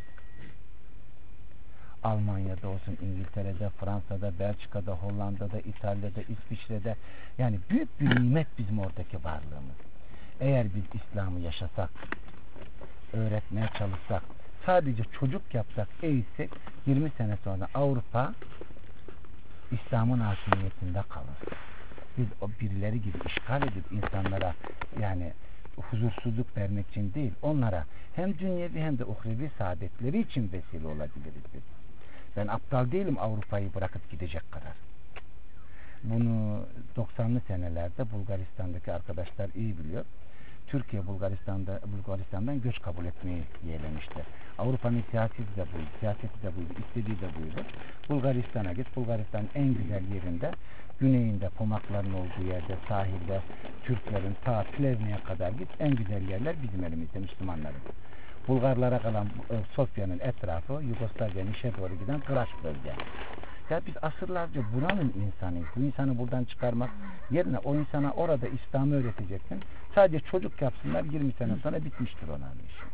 Almanya'da olsun, İngiltere'de, Fransa'da, Belçika'da, Hollanda'da, İtalya'da, İsviçre'de, yani büyük bir nimet bizim oradaki varlığımız. Eğer biz İslam'ı yaşasak, öğretmeye çalışsak, sadece çocuk yapsak, eğitsek 20 sene sonra Avrupa İslam'ın hakimiyetinde kalır. Biz o birileri gibi işgal edip insanlara, yani huzursuzluk vermek için değil, onlara hem dünyevi hem de uhrevi saadetleri için vesile olabiliriz biz. Ben aptal değilim Avrupa'yı bırakıp gidecek kadar. Bunu 90'lı senelerde Bulgaristan'daki arkadaşlar iyi biliyor. Türkiye Bulgaristan'dan göç kabul etmeyi yeğlemişti. Avrupa'nın siyaseti de buydu, istediği de buydu. Bulgaristan'a git, Bulgaristan'ın en güzel yerinde, güneyinde pomakların olduğu yerde, sahilde, Türklerin ta Plevne'ye kadar git, en güzel yerler bizim elimizde, Müslümanların. Bulgarlara kalan Sofya'nın etrafı, Yugoslavya'nın işe doğru giden Kıraç bölge. Ya biz asırlarca buranın insanıyız. Bu insanı buradan çıkarmak yerine o insana orada İslam'ı öğreteceksin. Sadece çocuk yapsınlar, 20 sene sonra bitmiştir onların işi.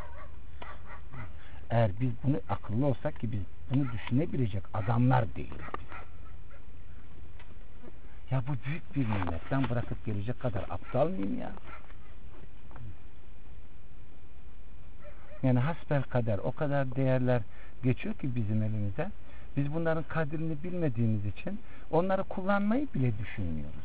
Eğer biz bunu akıllı olsak, ki biz bunu düşünebilecek adamlar değiliz. Ya bu büyük bir nimet. Ben bırakıp gelecek kadar aptal mıyım ya? Yani hasbelkader o kadar değerler geçiyor ki bizim elimize. Biz bunların kadrini bilmediğimiz için onları kullanmayı bile düşünmüyoruz.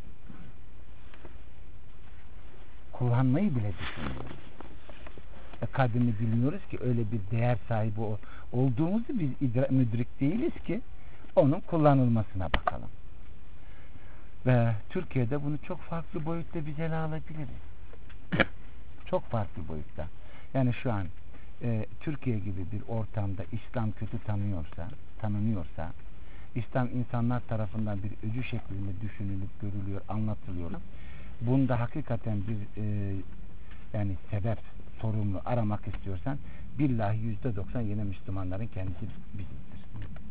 Kullanmayı bile düşünmüyoruz. Kadrini bilmiyoruz ki, öyle bir değer sahibi olduğumuzu biz müdrik değiliz ki onun kullanılmasına bakalım. Ve Türkiye'de bunu çok farklı boyutta biz ele alabiliriz. Çok farklı boyutta. Yani şu an Türkiye gibi bir ortamda İslam kötü tanınıyorsa, İslam insanlar tarafından bir öcü şeklinde düşünülüp görülüyor, anlatılıyor. Bunda hakikaten bir yani sebep, sorumlu aramak istiyorsan billahi %90 yine Müslümanların kendisi bizimdir.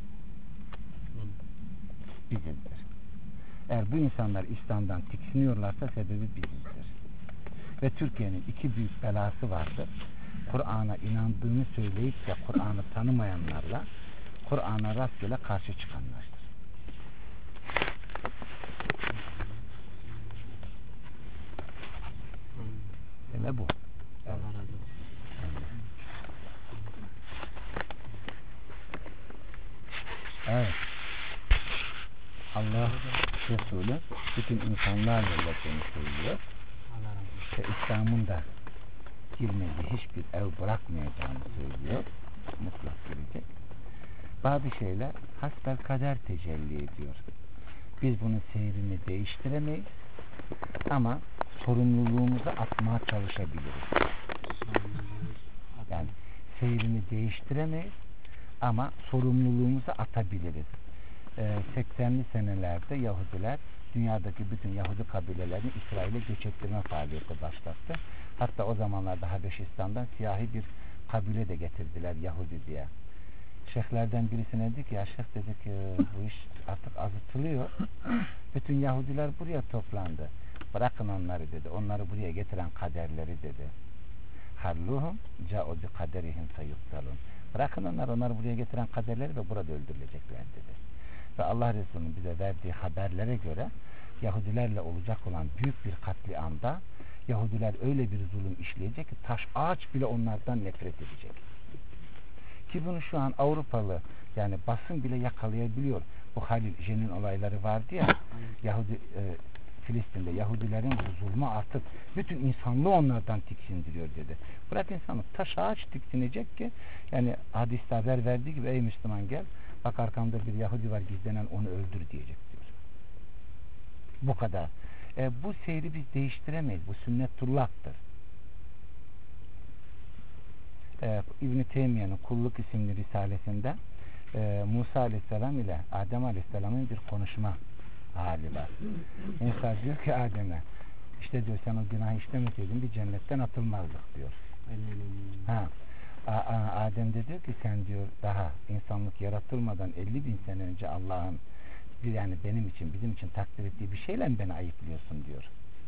Bizimdir. Eğer bu insanlar İslam'dan tiksiniyorlarsa sebebi bizimdir. Ve Türkiye'nin iki büyük belası vardır. Kur'an'a inandığını söyleyip de Kur'an'ı tanımayanlarla Kur'an'a rastgele karşı çıkanlardır. Deme bu. Evet. Evet. Allah Resulü bütün insanlarla yaptığını söylüyor. İşte İslam'ın da girmediği hiçbir ev bırakmayacağını söylüyor. Mutlak girecek. Bazı şeyler hasbelkader tecelli ediyor. Biz bunun seyrini değiştiremeyiz ama sorumluluğumuzu atmaya çalışabiliriz. Yani seyrini değiştiremeyiz ama sorumluluğumuzu atabiliriz. 80'li senelerde Yahudiler dünyadaki bütün Yahudi kabilelerini İsrail'e göç ettirme faaliyeti başlattı. Hatta o zamanlarda Habeşistan'dan siyahi bir kabile de getirdiler Yahudi diye. Şeyhlerden birisine dedi ki, ya şeyh dedi ki bu iş artık azıtılıyor. Bütün Yahudiler buraya toplandı. Bırakın onları dedi. Onları buraya getiren kaderleri dedi. Halluhum ca'u bi kaderihim feyuktalun. Bırakın onları buraya getiren kaderleri ve burada öldürülecekler dedi. Ve Allah Resulü'nün bize verdiği haberlere göre Yahudilerle olacak olan büyük bir katliamda Yahudiler öyle bir zulüm işleyecek ki taş ağaç bile onlardan nefret edecek. Ki bunu şu an Avrupalı yani basın bile yakalayabiliyor. Bu Halil Jen'in olayları vardı ya Filistin'de Yahudilerin bu zulmü artık bütün insanlığı onlardan tiksindiriyor dedi. Bırak insanlık taş ağaç tiksinecek ki yani hadiste haber verdiği gibi ey Müslüman gel bak arkamda bir Yahudi var gizlenen onu öldür diyecek diyor. Bu kadar. Bu seyri biz değiştiremeyiz. Bu sünnetullah'tır. İbn-i Teymiye'nin Kulluk isimli risalesinde Musa Aleyhisselam ile Adem Aleyhisselam'ın bir konuşma hali var. Musa diyor ki Adem'e işte diyor sen o günahı işlemeseydin bir cennetten atılmazdık diyor. Adem de diyor ki sen diyor daha insanlık yaratılmadan 50.000 sene önce Allah'ın yani benim için bizim için takdir ettiği bir şeyle beni ayıplıyorsun diyor.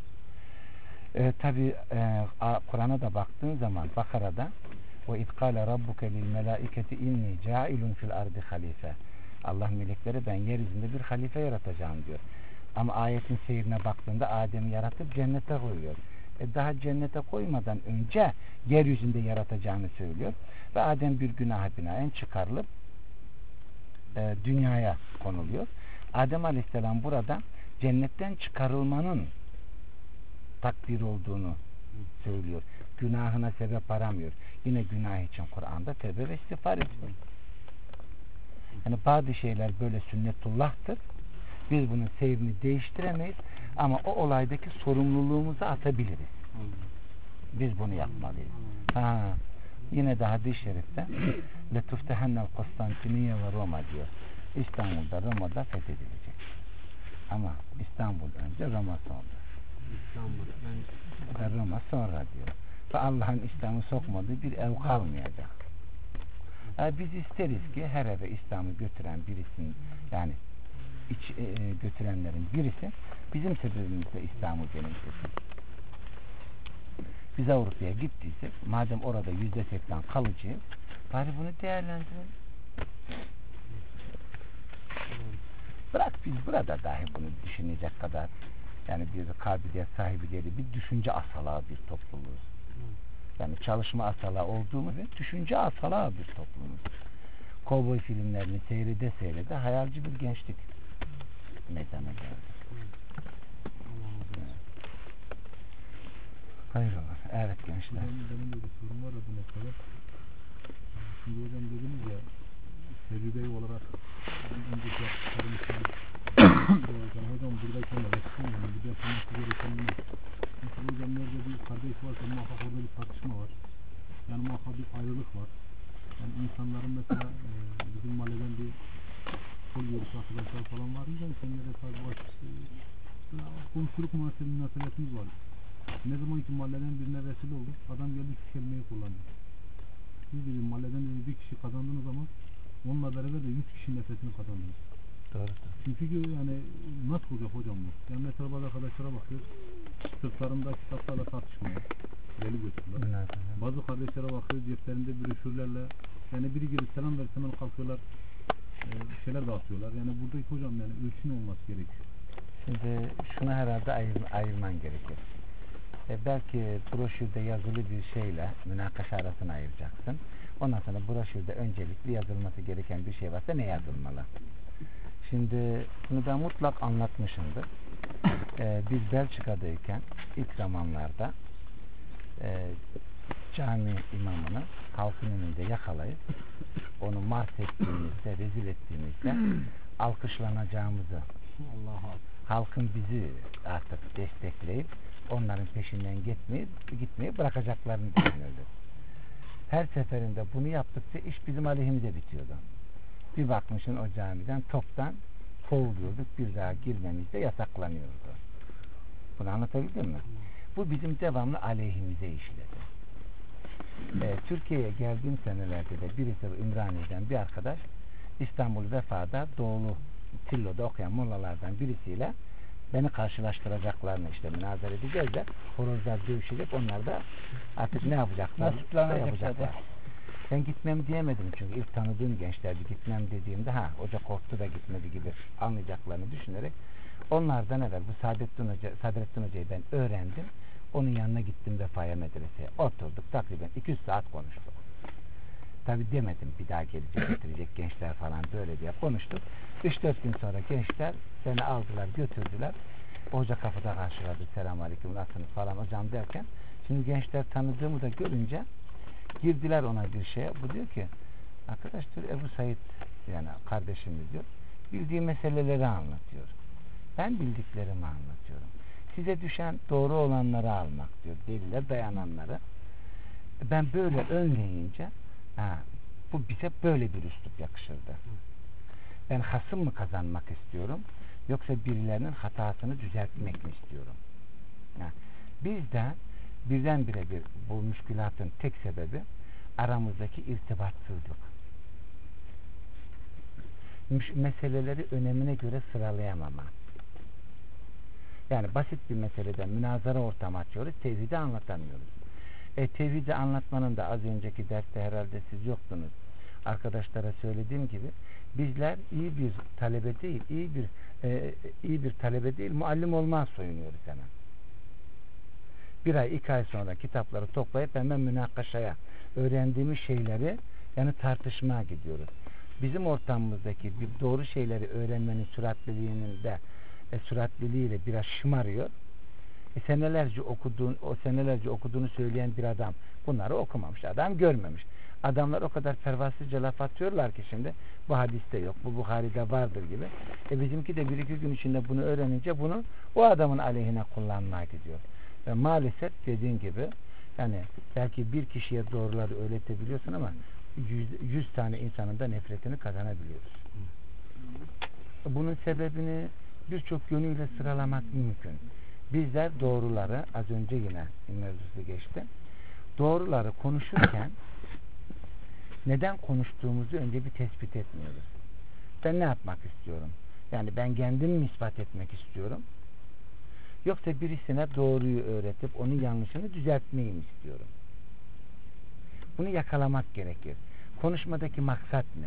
Tabi Kur'an'a da baktığın zaman Bakara'da ve idkâle rabbuke lil melâiketi inni câilun fil ardi halife. Allah melekleri ben yeryüzünde bir halife yaratacağım diyor. Ama ayetin seyrine baktığında Adem'i yaratıp cennete koyuyor. Daha cennete koymadan önce yeryüzünde yaratacağını söylüyor. Ve Adem bir günaha binaen çıkarılıp dünyaya konuluyor. Adem Aleyhisselam burada cennetten çıkarılmanın takdir olduğunu söylüyor. Günahına sebep aramıyor. Yine günah için Kur'an'da tevbe ve istiğfar ediyor. Yani bazı şeyler böyle sünnetullah'tır. Biz bunun seyrini değiştiremeyiz ama o olaydaki sorumluluğumuzu atabiliriz. Biz bunu yapmalıyız. Yine de hadis-i şerifte letuftehennel Konstantiniye ve Roma diyor. İstanbul'da Roma'da fethedilecek. Ama İstanbul önce Roma sonra. Ve Roma sonra diyor. Ve Allah'ın İslam'ı sokmadığı bir ev kalmayacak. Biz isteriz ki her eve İslam'ı götüren birisinin yani götürenlerin birisi bizim sebebimizle İslam'ı benimsesin. Biz Avrupa'ya gittiysek madem orada %80 kalıcıyız bari bunu değerlendirelim. Bırak biz burada dahi bunu düşünecek kadar yani bir kabiliyet sahibi değil bir düşünce asalağı bir topluluğuz. Yani çalışma asalağı olduğumuz ve düşünce asalağı bir toplumuz. Kovboy filmlerini seyrede hayalci bir gençlik meydana geldi. Hayrola. Evet gençler. Benim de bir sorum var da bu noktada. Şimdi hocam dediniz ya tecrübe olarak önceki yaptıklarım için hocam buradayken de bir yapılması gereken ne? Mesela hocam nerede bir kardeş varsa muhakkak orada bir tartışma var. Yani muhakkak bir ayrılık var. Yani insanların mesela bizim mahalleden bir kol görüşü arkadaşlar falan var. Kendileri tabi komşuluk münasebetimiz var. Ne zaman ki mahalleden birine vesile olduk, adam geldi şu kelimeyi kullandı. Siz dedim mahalleden bir kişi kazandığınız zaman onunla beraber de 100 kişinin nefesini kazandınız. Doğru. Çünkü yani nasıl olacak hocam bu? Yani mesela bazı arkadaşlara bakıyoruz, sırtlarında kitaplarla tartışmaya, deli götürüyorlar. Bazı kardeşlere bakıyoruz, ceplerinde broşürlerle, yani biri gelip selam verse hemen kalkıyorlar, şeyler dağıtıyorlar. Yani buradaki hocam yani ölçü ne olması gerekiyor? Şimdi şunu herhalde ayırman gerekir. Belki broşürde yazılı bir şeyle münakaşa arasını ayıracaksın. Ondan sonra broşürde öncelikli yazılması gereken bir şey varsa ne yazılmalı? Şimdi bunu ben mutlak anlatmışımdır. Biz Belçika'dayken ilk zamanlarda cami imamını halkın önünde yakalayıp onu mahvettiğimizde, rezil ettiğimizde alkışlanacağımızı halkın bizi artık destekleyip onların peşinden gitmeyi bırakacaklarını düşünürdük. Her seferinde bunu yaptıkça iş bizim aleyhimize bitiyordu. Bir bakmışsın o camiden toptan kovuluyorduk, bir daha girmemiz de yasaklanıyordu. Bunu anlatabildim mi? Bu bizim devamlı aleyhimize işledi. Türkiye'ye geldiğim senelerde de birisi Ümraniye'den bir arkadaş İstanbul Vefa'da Doğulu Tillo'da okuyan mollalardan birisiyle beni karşılaştıracaklarını işte münazara edeceğiz de horozlar dövüşecek, onlar da artık ne yapacaklar? Yapacaklar. Ben gitmem diyemedim çünkü ilk tanıdığım gençlerdi, gitmem dediğimde hoca korktu da gitmedi gibi anlayacaklarını düşünerek onlardan evvel bu Sadrettin Hoca'yı ben öğrendim. Onun yanına gittim Vefa'ya medreseye. Oturduk takriben 200 saat konuştuk. Tabi demedim bir daha gelecek getirecek gençler falan böyle diye konuştuk. 3-4 gün sonra gençler beni aldılar götürdüler. Hoca kapıda karşıladı. Selamünaleyküm nasılsınız falan hocam derken. Şimdi gençler tanıdığımı da görünce girdiler ona bir şeye. Bu diyor ki arkadaş diyor Ebu Said yani kardeşimiz diyor. Bildiği meseleleri anlatıyor. Ben bildiklerimi anlatıyorum. Size düşen doğru olanları almak diyor. Deliller dayananları. Ben böyle önleyince bu bize böyle bir üslup yakışırdı. Ben hasım mı kazanmak istiyorum yoksa birilerinin hatasını düzeltmek mi istiyorum? Bizde birdenbire bu müşkülatın tek sebebi aramızdaki irtibatsızlık. Meseleleri önemine göre sıralayamama. Yani basit bir meseleden münazara ortamı açıyoruz, tevhidi anlatamıyoruz. Tevhidi anlatmanın da az önceki derste herhalde siz yoktunuz. Arkadaşlara söylediğim gibi bizler iyi bir talebe değil, iyi bir talebe değil, muallim olmaz soyunuyoruz hemen. 1 ay 2 ay sonra kitapları toplayıp hemen münakaşaya öğrendiğimiz şeyleri yani tartışmaya gidiyoruz. Bizim ortamımızdaki bir doğru şeyleri öğrenmenin süratliliğiyle biraz şımarıyor. Senelerce okuduğunu söyleyen bir adam bunları okumamış, adam görmemiş. Adamlar o kadar pervasızca laf atıyorlar ki şimdi bu hadiste yok, bu Buhari'de vardır gibi. Bizimki de 1-2 gün içinde bunu öğrenince bunu o adamın aleyhine kullanmaya gidiyor. Ve maalesef dediğin gibi yani belki bir kişiye doğruları öğretebiliyorsun ama 100 tane insanın da nefretini kazanabiliyoruz. Bunun sebebini birçok yönüyle sıralamak mümkün. Bizler doğruları az önce yine mevzusu geçti. Doğruları konuşurken neden konuştuğumuzu önce bir tespit etmiyoruz. Ben ne yapmak istiyorum? Yani ben kendimi ispat etmek istiyorum. Yoksa birisine doğruyu öğretip onun yanlışını düzeltmeyi mi istiyorum? Bunu yakalamak gerekir. Konuşmadaki maksat ne?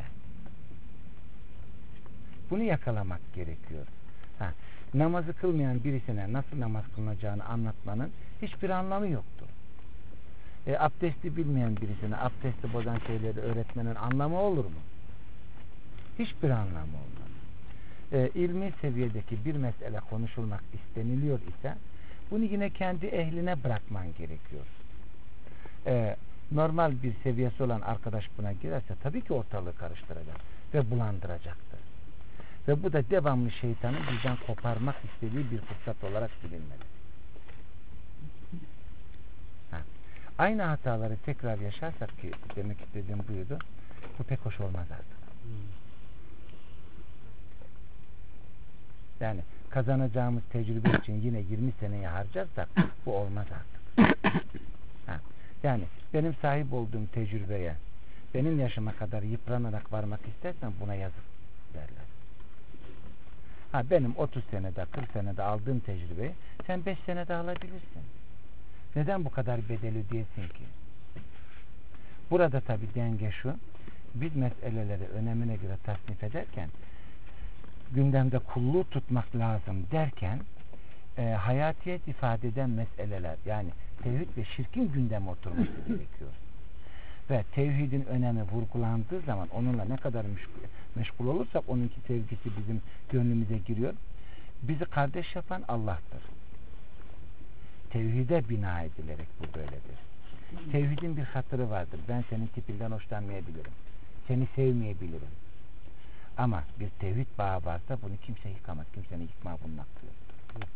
Bunu yakalamak gerekiyor. Namazı kılmayan birisine nasıl namaz kılınacağını anlatmanın hiçbir anlamı yoktur. Abdesti bilmeyen birisine abdesti bozan şeyleri öğretmenin anlamı olur mu? Hiçbir anlamı olmaz. İlmi seviyedeki bir mesele konuşulmak isteniliyor ise bunu yine kendi ehline bırakman gerekiyor. Normal bir seviyesi olan arkadaş buna girerse tabii ki ortalığı karıştıracak ve bulandıracaktır. Ve bu da devamlı şeytanın bizden koparmak istediği bir fırsat olarak bilinmeli. Aynı hataları tekrar yaşarsak ki demek istediğim buydu, bu pek hoş olmaz artık. Yani kazanacağımız tecrübe için yine 20 seneyi harcarsak bu olmaz artık. Yani benim sahip olduğum tecrübeye benim yaşıma kadar yıpranarak varmak istersen buna yazık derler. Benim 30 senede 40 senede aldığım tecrübeyi sen 5 senede alabilirsin. Neden bu kadar bedel ödeyesin ki? Burada tabi denge şu, biz meseleleri önemine göre tasnif ederken gündemde kulluğu tutmak lazım derken hayatiyet ifade eden meseleler yani tevhid ve şirkin gündeme oturması gerekiyor. Ve tevhidin önemi vurgulandığı zaman onunla ne kadar meşgul olursak onunki sevgisi bizim gönlümüze giriyor. Bizi kardeş yapan Allah'tır. Tevhide bina edilerek bu böyledir. Tevhidin bir hatırı vardır. Ben senin tipinden hoşlanmayabilirim. Seni sevmeyebilirim. Ama bir tevhid bağı varsa bunu kimse yıkamaz. Kimsenin yıkma bunun hakkı yoktur.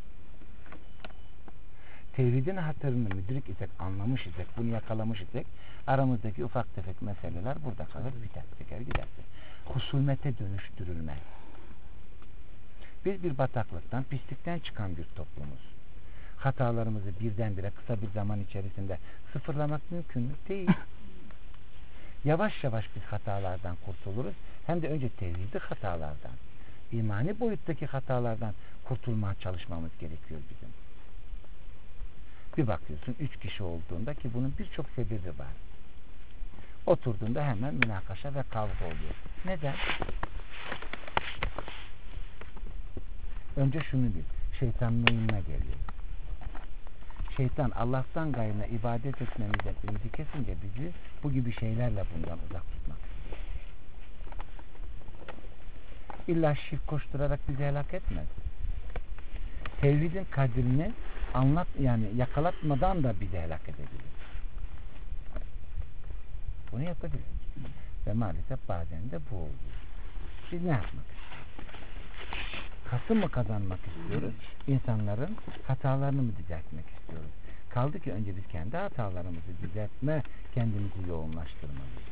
Tevhidin hatırını müdrik isek, anlamış isek, bunu yakalamış isek aramızdaki ufak tefek meseleler burada kalır, biter, çeker giderse. Husumete dönüştürülmez. Biz bir bataklıktan, pislikten çıkan bir toplumuz. Hatalarımızı birdenbire kısa bir zaman içerisinde sıfırlamak mümkün mü? Değil. Yavaş yavaş biz hatalardan kurtuluruz. Hem de önce tevhidi hatalardan, imani boyuttaki hatalardan kurtulmaya çalışmamız gerekiyor bizim. Bir bakıyorsun 3 kişi olduğunda ki bunun birçok sebebi var. Oturduğunda hemen münakaşa ve kavga oluyor. Neden? Önce şunu bil. Şeytanın oyununa geliyor. şeytan Allah'tan gayrına ibadet etmemizden ümidi kesince bizi bu gibi şeylerle bundan uzak tutmak istiyor. İlla şirk koşturarak bizi helak etmez. Tevhidin kadrini yakalatmadan da bizi helak edebilir. Bunu yapabilir. Ve maalesef bazen de bu oluyor. Biz ne yapmak istiyoruz? Kasım mı kazanmak istiyoruz? İnsanların hatalarını mı düzeltmek istiyoruz? Kaldı ki önce biz kendi hatalarımızı düzeltme, kendimizi yoğunlaştırmalıyız.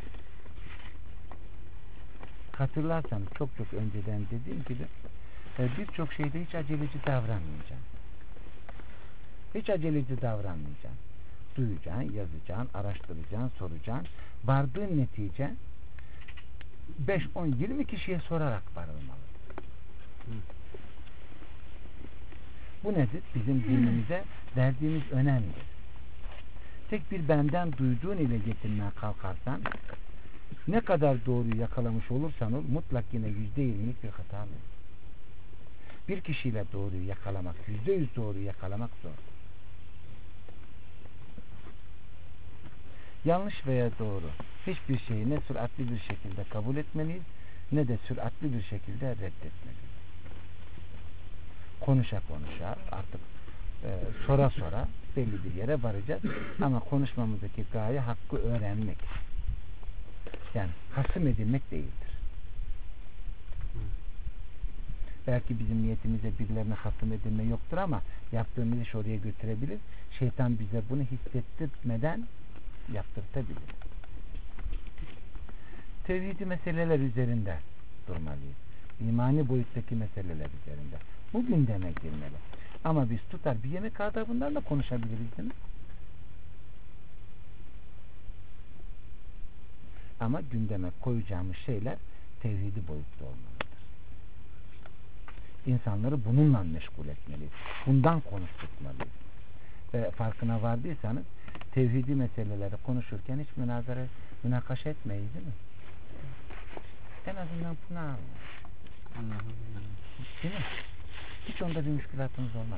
Hatırlarsanız çok önceden dediğim gibi birçok şeyde hiç aceleci davranmayacaksın. Hiç aceleci davranmayacaksın. Duyacaksın, yazacaksın, araştıracaksın, soracaksın. Vardığın netice 5, 10, 20 kişiye sorarak varılmalı. Bu nedir? Bizim dinimize verdiğimiz önemdir. Tek bir benden duyduğun ile getirmeye kalkarsan ne kadar doğruyu yakalamış olursan ol, mutlak yine %20'lik bir hata olur. Bir kişiyle doğruyu yakalamak, %100 doğruyu yakalamak zor. Yanlış veya doğru hiçbir şeyi ne süratli bir şekilde kabul etmeliyiz ne de süratli bir şekilde reddetmeliyiz. Konuşa artık sora belli bir yere varacağız ama konuşmamızdaki gaye hakkı öğrenmek. Yani hasım edilmek değildir. Belki bizim niyetimizde birilerine hasım edilme yoktur ama yaptığımız iş oraya götürebilir. Şeytan bize bunu hissettirmeden yaptırtabilir. Tevhidi meseleler üzerinde durmalıyız. İmani boyuttaki meseleler üzerinde. Bu gündeme girmeli. Ama biz tutar bir yemek adabından da konuşabiliriz değil mi? Ama gündeme koyacağımız şeyler tevhidi boyutta olmalıdır. İnsanları bununla meşgul etmeliyiz. Bundan konuşturmalıyız. Ve farkına vardıysanız tevhidi meseleleri konuşurken hiç münakaşa etmeyiz değil mi? En azından bunu anlayın. Değil mi? Hiç onda bir müşkülatımız olmaz.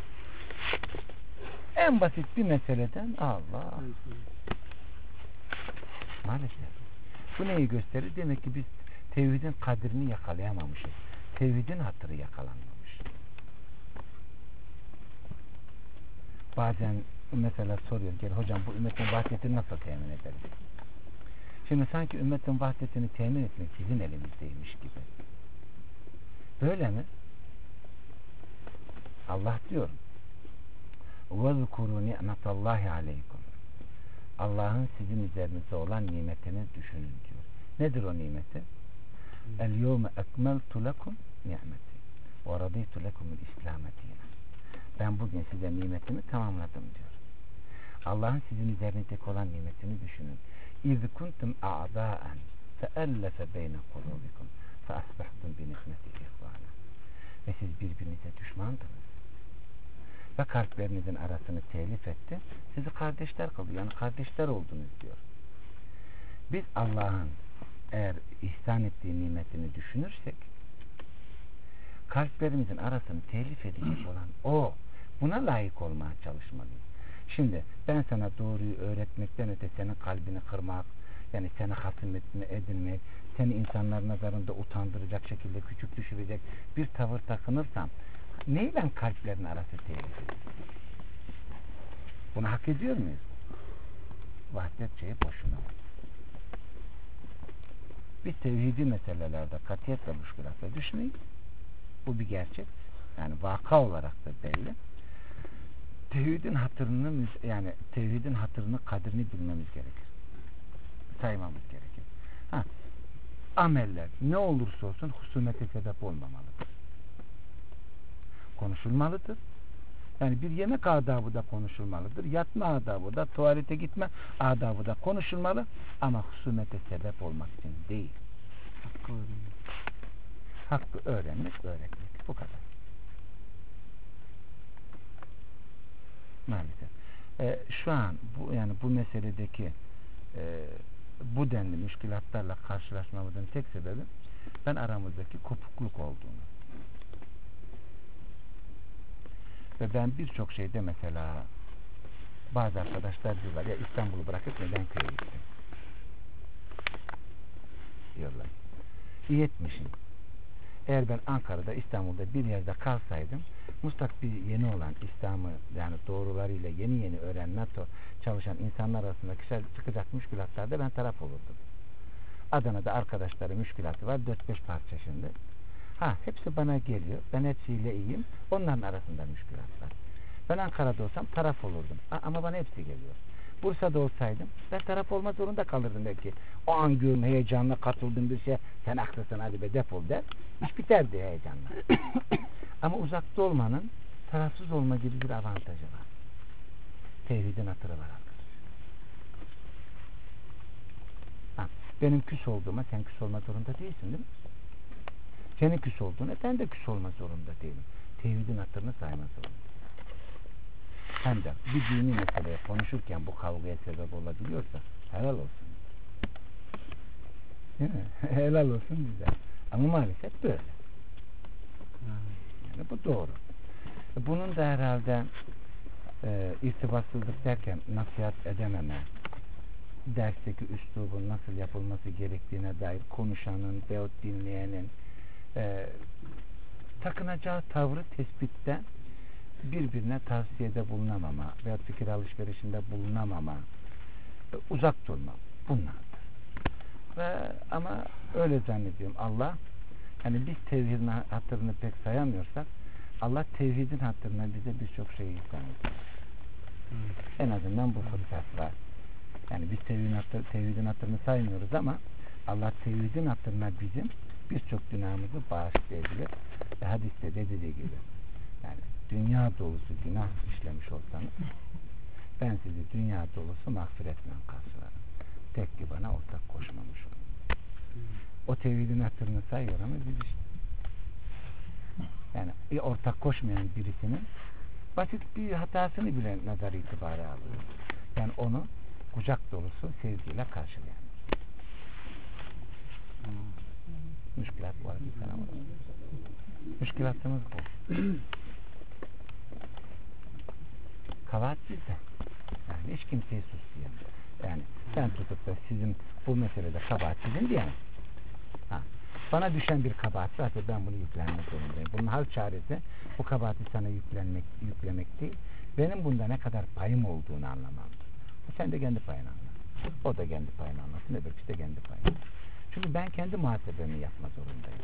En basit bir meseleden Allah. Maalesef. Bu neyi gösterir? Demek ki biz tevhidin kadrini yakalayamamışız. Tevhidin hatırı yakalanmamış. Bazen mesela soruyor, gel hocam bu ümmetin vahdetini nasıl temin ederiz? Şimdi sanki ümmetin vahdetini temin etmek bizim elimizdeymiş gibi. Böyle mi? Allah diyor وَذْكُرُوا نِعْمَةَ اللّٰهِ عَلَيْكُمْ Allah'ın sizin üzerinizde olan nimetini düşünün diyor. Nedir o nimeti? اَلْيَوْمَ اَكْمَلْتُ لَكُمْ نِعْمَتِي وَرَضِيتُ لَكُمُ الْاِسْلَامَ دِينًا Ben bugün size nimetimi tamamladım diyor. Allah'ın sizin üzerinizdeki olan nimetini düşünün. اِذْ كُنْتُمْ اَعْضَاءً فَأَلَّفَ بَيْنَ قُلُوبِكُمْ فَأَصْبَحْتُمْ بِنِعْمَةِ إِخْوَانًا Ve siz birbirinize düşmandınız. Ve kalplerinizin arasını telif etti. Sizi kardeşler kıldı. Yani kardeşler oldunuz diyor. Biz Allah'ın eğer ihsan ettiği nimetini düşünürsek kalplerimizin arasını telif edecek olan o. Buna layık olmaya çalışmalıyız. Şimdi ben sana doğruyu öğretmekten öte senin kalbini kırmak, yani seni hasım edinmek, seni insanların nazarında utandıracak şekilde küçük düşürecek bir tavır takınırsam neyle kalplerin arası tehlikeli? Bunu hak ediyor muyuz? Vahdet şeyi boşuna. Biz tevhidi meselelerde katiyetle müşkülatla düşmeyiz. Bu bir gerçek. Yani vaka olarak da belli. Tevhidin hatırını, yani tevhidin hatırını, kadrini bilmemiz gerekir. Saymamız gerekir. Ameller ne olursa olsun husumete sebep olmamalıdır. Konuşulmalıdır. Yani bir yemek adabı da konuşulmalıdır. Yatma adabı da, tuvalete gitme adabı da konuşulmalı ama husumete sebep olmak için değil. Hakkı öğrenmek, öğretmek. Bu kadar. Maalesef. Şu an bu meseledeki bu denli müşkülatlarla karşılaşmamızın tek sebebi ben aramızdaki kopukluk olduğunu Ve ben birçok şeyde mesela bazı arkadaşlar diyorlar ya İstanbul'u bırakıp neden köye gittin? Diyorlar. İyi etmişsin. Eğer ben Ankara'da, İstanbul'da bir yerde kalsaydım mustakbil yeni olan İslam'ı yani doğrularıyla yeni öğrenen NATO çalışan insanlar arasında çıkacak müşkülatlarda ben taraf olurdum. Adana'da arkadaşları müşkülatı var 4-5 parça şimdi. Hepsi bana geliyor. Ben hepsiyle iyiyim. Onların arasında müşkülat var. Ben Ankara'da olsam taraf olurdum. Ama bana hepsi geliyor. Bursa'da olsaydım ben taraf olma zorunda kalırdım belki. O an gün heyecanla katıldığım bir şey sen haklısın hadi be defol der. İş biterdi heyecanla. Ama uzakta olmanın tarafsız olma gibi bir avantajı var. Tevhidin hatırı var arkadaşlar. Benim küs olduğuma sen küs olma zorunda değilsin değil mi? Senin küs olduğuna ben de küs olma zorunda değilim. Tevhidin hatırını sayma zorunda. Hem de bir dini meseleye konuşurken bu kavgaya sebep olabiliyorsa helal olsun. Değil mi? Helal olsun bize. Ama maalesef böyle. Yani bu doğru. Bunun da herhalde irtibatsızlık derken nasihat edememe, dersteki üslubun nasıl yapılması gerektiğine dair konuşanın veyahut dinleyenin takınacağı tavrı tespitte birbirine tavsiyede bulunamama veyahut fikir alışverişinde bulunamama, uzak durma bunlardır. Ama öyle zannediyorum Allah yani biz tevhidin hatırını pek sayamıyorsak Allah tevhidin hatırına bize birçok şeyi ihsan ediyor. En azından bu fırsatla yani biz tevhidin hatırını saymıyoruz ama Allah tevhidin hatırına bizim birçok günahımızı bağışlayabilir. Hadiste de dediği gibi yani dünya dolusu günah işlemiş olsanız ben sizi dünya dolusu mağfiretle karşılarım. Tek ki bana ortak koşmamış olun. O tevhidin hatırını sayıyor ama biz işte yani ortak koşmayan birisinin basit bir hatasını bile nazar itibarı alıyor. Yani onu kucak dolusu sevgiyle karşılayan. Müşkilat var bir tane. Müşkilatımız bu. Kabahat bizde. Yani hiç kimseyi suslayamaz. Yani ben tutup da sizin bu meselede kabahat sizin diyemem. Bana düşen bir kabahat zaten ben bunu yüklenmek zorundayım. Bunun hal çaresi bu kabahati sana yüklemek değil. Benim bunda ne kadar payım olduğunu anlamamdır. Sen de kendi payını anlat. O da kendi payını anlatsın. Öbür kişi de kendi payını. Çünkü ben kendi muhasebemi yapma zorundayım.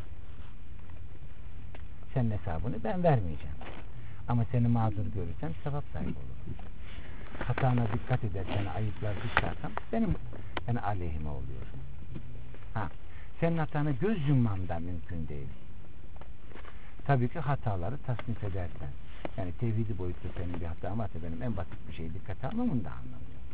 Senin hesabını ben vermeyeceğim. Ama seni mazur görürsem sevap sahibi olurum. Hatana dikkat edersen, ayıplar dışarsam benim aleyhime oluyor. Senin hatana göz yummam da mümkün değil. Tabii ki hataları tasnif edersen. Yani tevhidi boyutta senin bir hatan varsa benim en basit bir şeyi dikkate almamın da anlamı yok.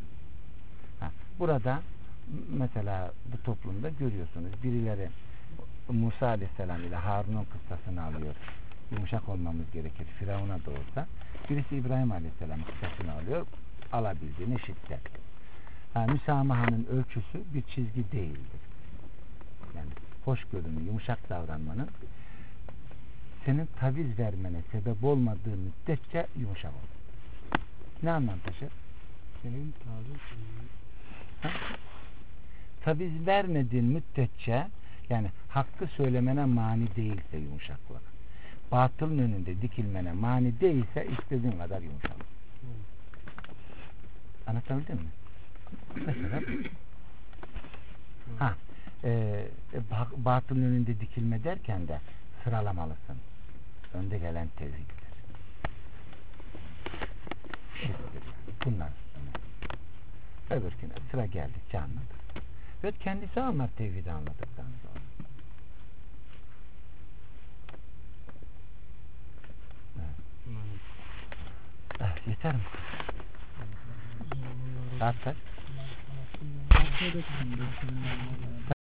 Burada mesela bu toplumda görüyorsunuz birileri Musa Aleyhisselam ile Harun'un kıssasını alıyor. Yumuşak olmamız gerekir. Firavun'a da olsa. Birisi İbrahim Aleyhisselam'ın kıssasını alıyor. Alabildiğini şiddet. Müsamahanın ölçüsü bir çizgi değildir. Yani hoşgörünü, yumuşak davranmanın senin taviz vermene sebep olmadığı müddetçe yumuşak olur. Ne anlam taşır? Senin taviz vermediğin müddetçe yani hakkı söylemene mani değilse yumuşaklık. Batılın önünde dikilmene mani değilse istediğin kadar yumuşak. Anlatabildim mi? Mesela batılın önünde dikilme derken de sıralamalısın. Önde gelen tevhiddir. Şirktir yani. Bunlar öbürküne sıra geldikçe anlatır. Ve kendisi anlar tevhidi anladıktan sonra. Evet. Yeter mi? Saat kaç?